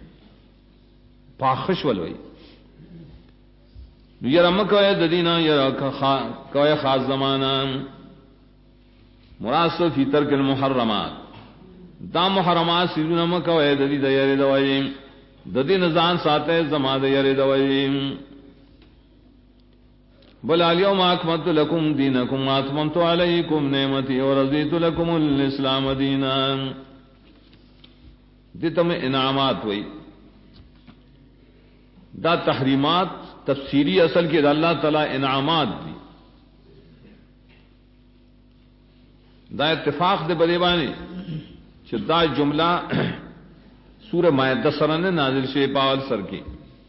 پاخش والوئی یرم کوئے ددینا یر کوئے خاص زمانہ مراسل فی ترک المحرمات دا محرمات سیدون مکوئے ددی دیر دوئیم ددی نزان ساتے زمان دیر دوئیم بل الیوم اکملت لکم دینکم اتممت علیکم نعمتی ورضیت لکم الاسلام دینا دیتا میں انعامات ہوئی دا تحریمات تفسیری اصل کے اللہ تعالی انعامات دی دا اتفاق دے بدیبانی چھ دا جملہ سورہ مائدہ سرن نازل شے پاول سر کی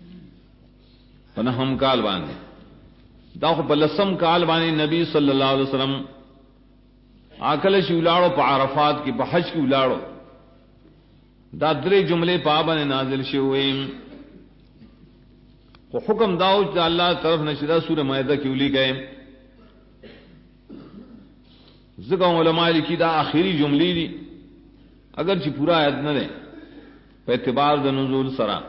پناہ ہم کال بانے دا خو بلسم کال بانی نبی صلی اللہ علیہ وسلم آکل شی الاڑو پا عرفات کی پا حج کی الاڑو دا درے جملے پا بانی نازل شے ہوئیم خو حکم داو چا اللہ طرف نشدہ سورہ مائدہ کی اولی گئے ذکر علماء لکی دا آخری جملی دی اگر چی پورا آیت نہ دیں پہ اعتبار دا نزول سرا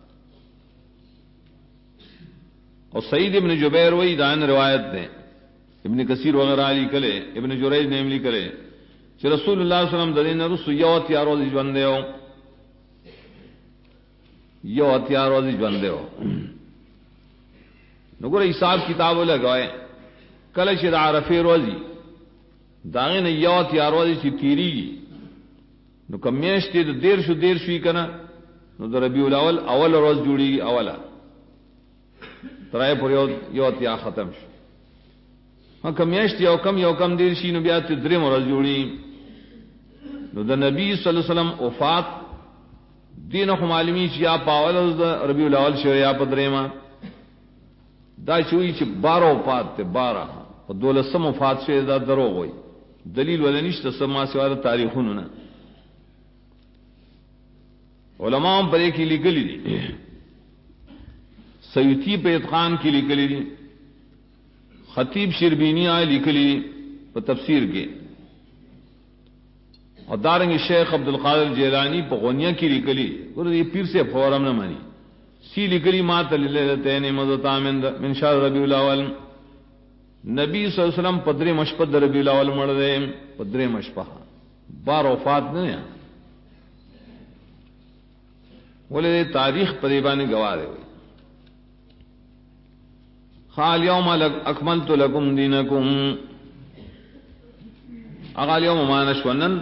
اور سعید ابن جبیر وہی دائن روایت دیں ابن کثیر وغیرہ علی کلے ابن جریج نے عملی کلے چی رسول اللہ صلی اللہ علیہ وسلم دین رسو یو اتیار روزی جوندے ہو یو اتیار روزی جوندے ہو نگر حساب کتابو لگوئے کل چی دا عرفی روزی داغین یو اتیار روزی چی تیری گی نو کمیشتی دا دیر شوی کنا نو دا ربیع الاول اول روز جوڑی گی اولا ترائے پر یو اتیا ختم شو ہاں کمیشتی یو کم دیر شی نو بیاتی درم روز جوڑی نو دا نبی صلی اللہ علیہ وسلم وفات دین اخم عالمی چی یا پاول روز دا ربیع الاول شو یا پا درما دا چوئی چی 12 وفات تے 12 پا 12 وفات شو دا دروغ ہوئی دلیل ولا نشتا سما سوا دا تاریخون نا علماء پر ایک ہی لکلی دی سیوطی پہ اتقان کی لکلی دی خطیب شربینی آئے لکلی پہ تفسیر کے اور دارنگ شیخ عبدالقادر جیلانی پہ غنیہ کی لکلی یہ پیر سے فورم نہ مانی سی لکلی مات لیلتین مزتا من شهر ربیع الاول نبی صلی اللہ علیہ وسلم پدر مشپد ربیع الاول مردے پدر مشپہ 12 وفات نہیں ہے بولے تاریخ پریبانی گواہ دے ہوئی خال یوم اکملت لکم دینکم اغال یوم مانشونن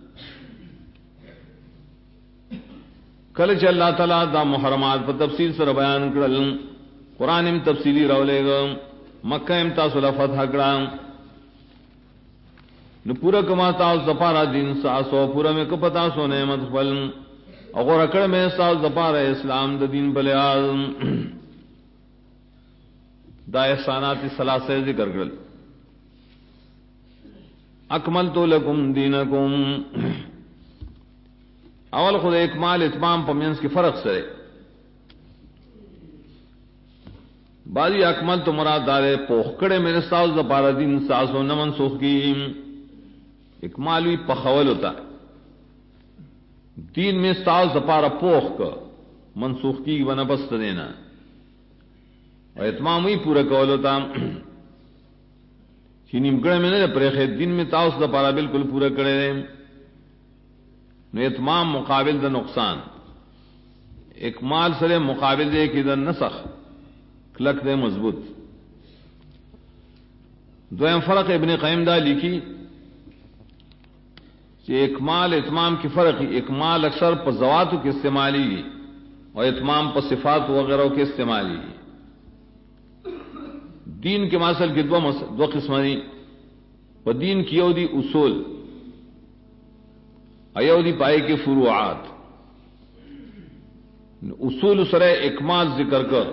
کلچ اللہ تعالیٰ دا محرمات پر تفصیل سر بیان کرل قرآن میں تفصیلی رو لے گا مکہ امتاسو لفتح کرام نو پورا کما تاس دپارا دین ساسو پورا میں کپتا سو نعمت فل اور اکڑ میں ساس دپارا اسلام دا دین بلیاز دا احسانات ثلاثہ ذکر کرل اکملت لکم دینکم اول خود اکمال اتمام پمینس کی فرق سرے بعضی اکمل تو مراد دارے پوخکڑے میرے ساز دپارا دین ساسو نہ منسوخ کی اکمالوی پخول ہوتا ہے دین میں ساز دپارا پوخ کا منسوخ کی بنا بست دینا اور اتمام ہی پورا قول ہوتا نمکڑے میں نہیں پریخے دن میں تاؤس دپارا بالکل پورا کرے نو اتمام مقابل دا نقصان اکمال سرے مقابل دے کہ دا نسخ کلک دے مضبوط دویم فرق ابن قیم دا لکھی کہ اکمال اتمام کی فرق اکمال اکثر پر ذواتو کے استعمالی اور اتمام پر صفات وغیرہ کے استعمالی دین کے مسائل کی دو قسمیں و دین کی یودی اصول ایودی پائے کے فروعات اصول سرے اکمال ذکر کر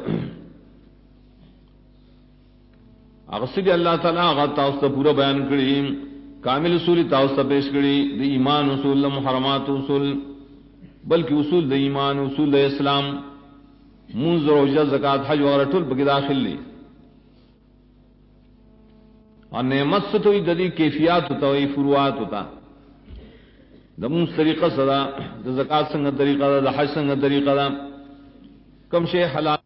اغسطی اللہ تعالیٰ آغا تاوستا پورا بیان کری کامل اصولی تاوستا پیش کری دی ایمان اصول دا محرمات اصول بلکہ اصول دا ایمان اصول دا اسلام منذ روجہ زکاة حج وغیرہ ٹول بکی داخل لی اور نعمت سے تو ددی کیفیات ہوتا وہی فروعات ہوتا دمونس طریقہ صدا دا زکاة سنگا طریقہ دا حج سنگا طریقہ دا کم شے حلال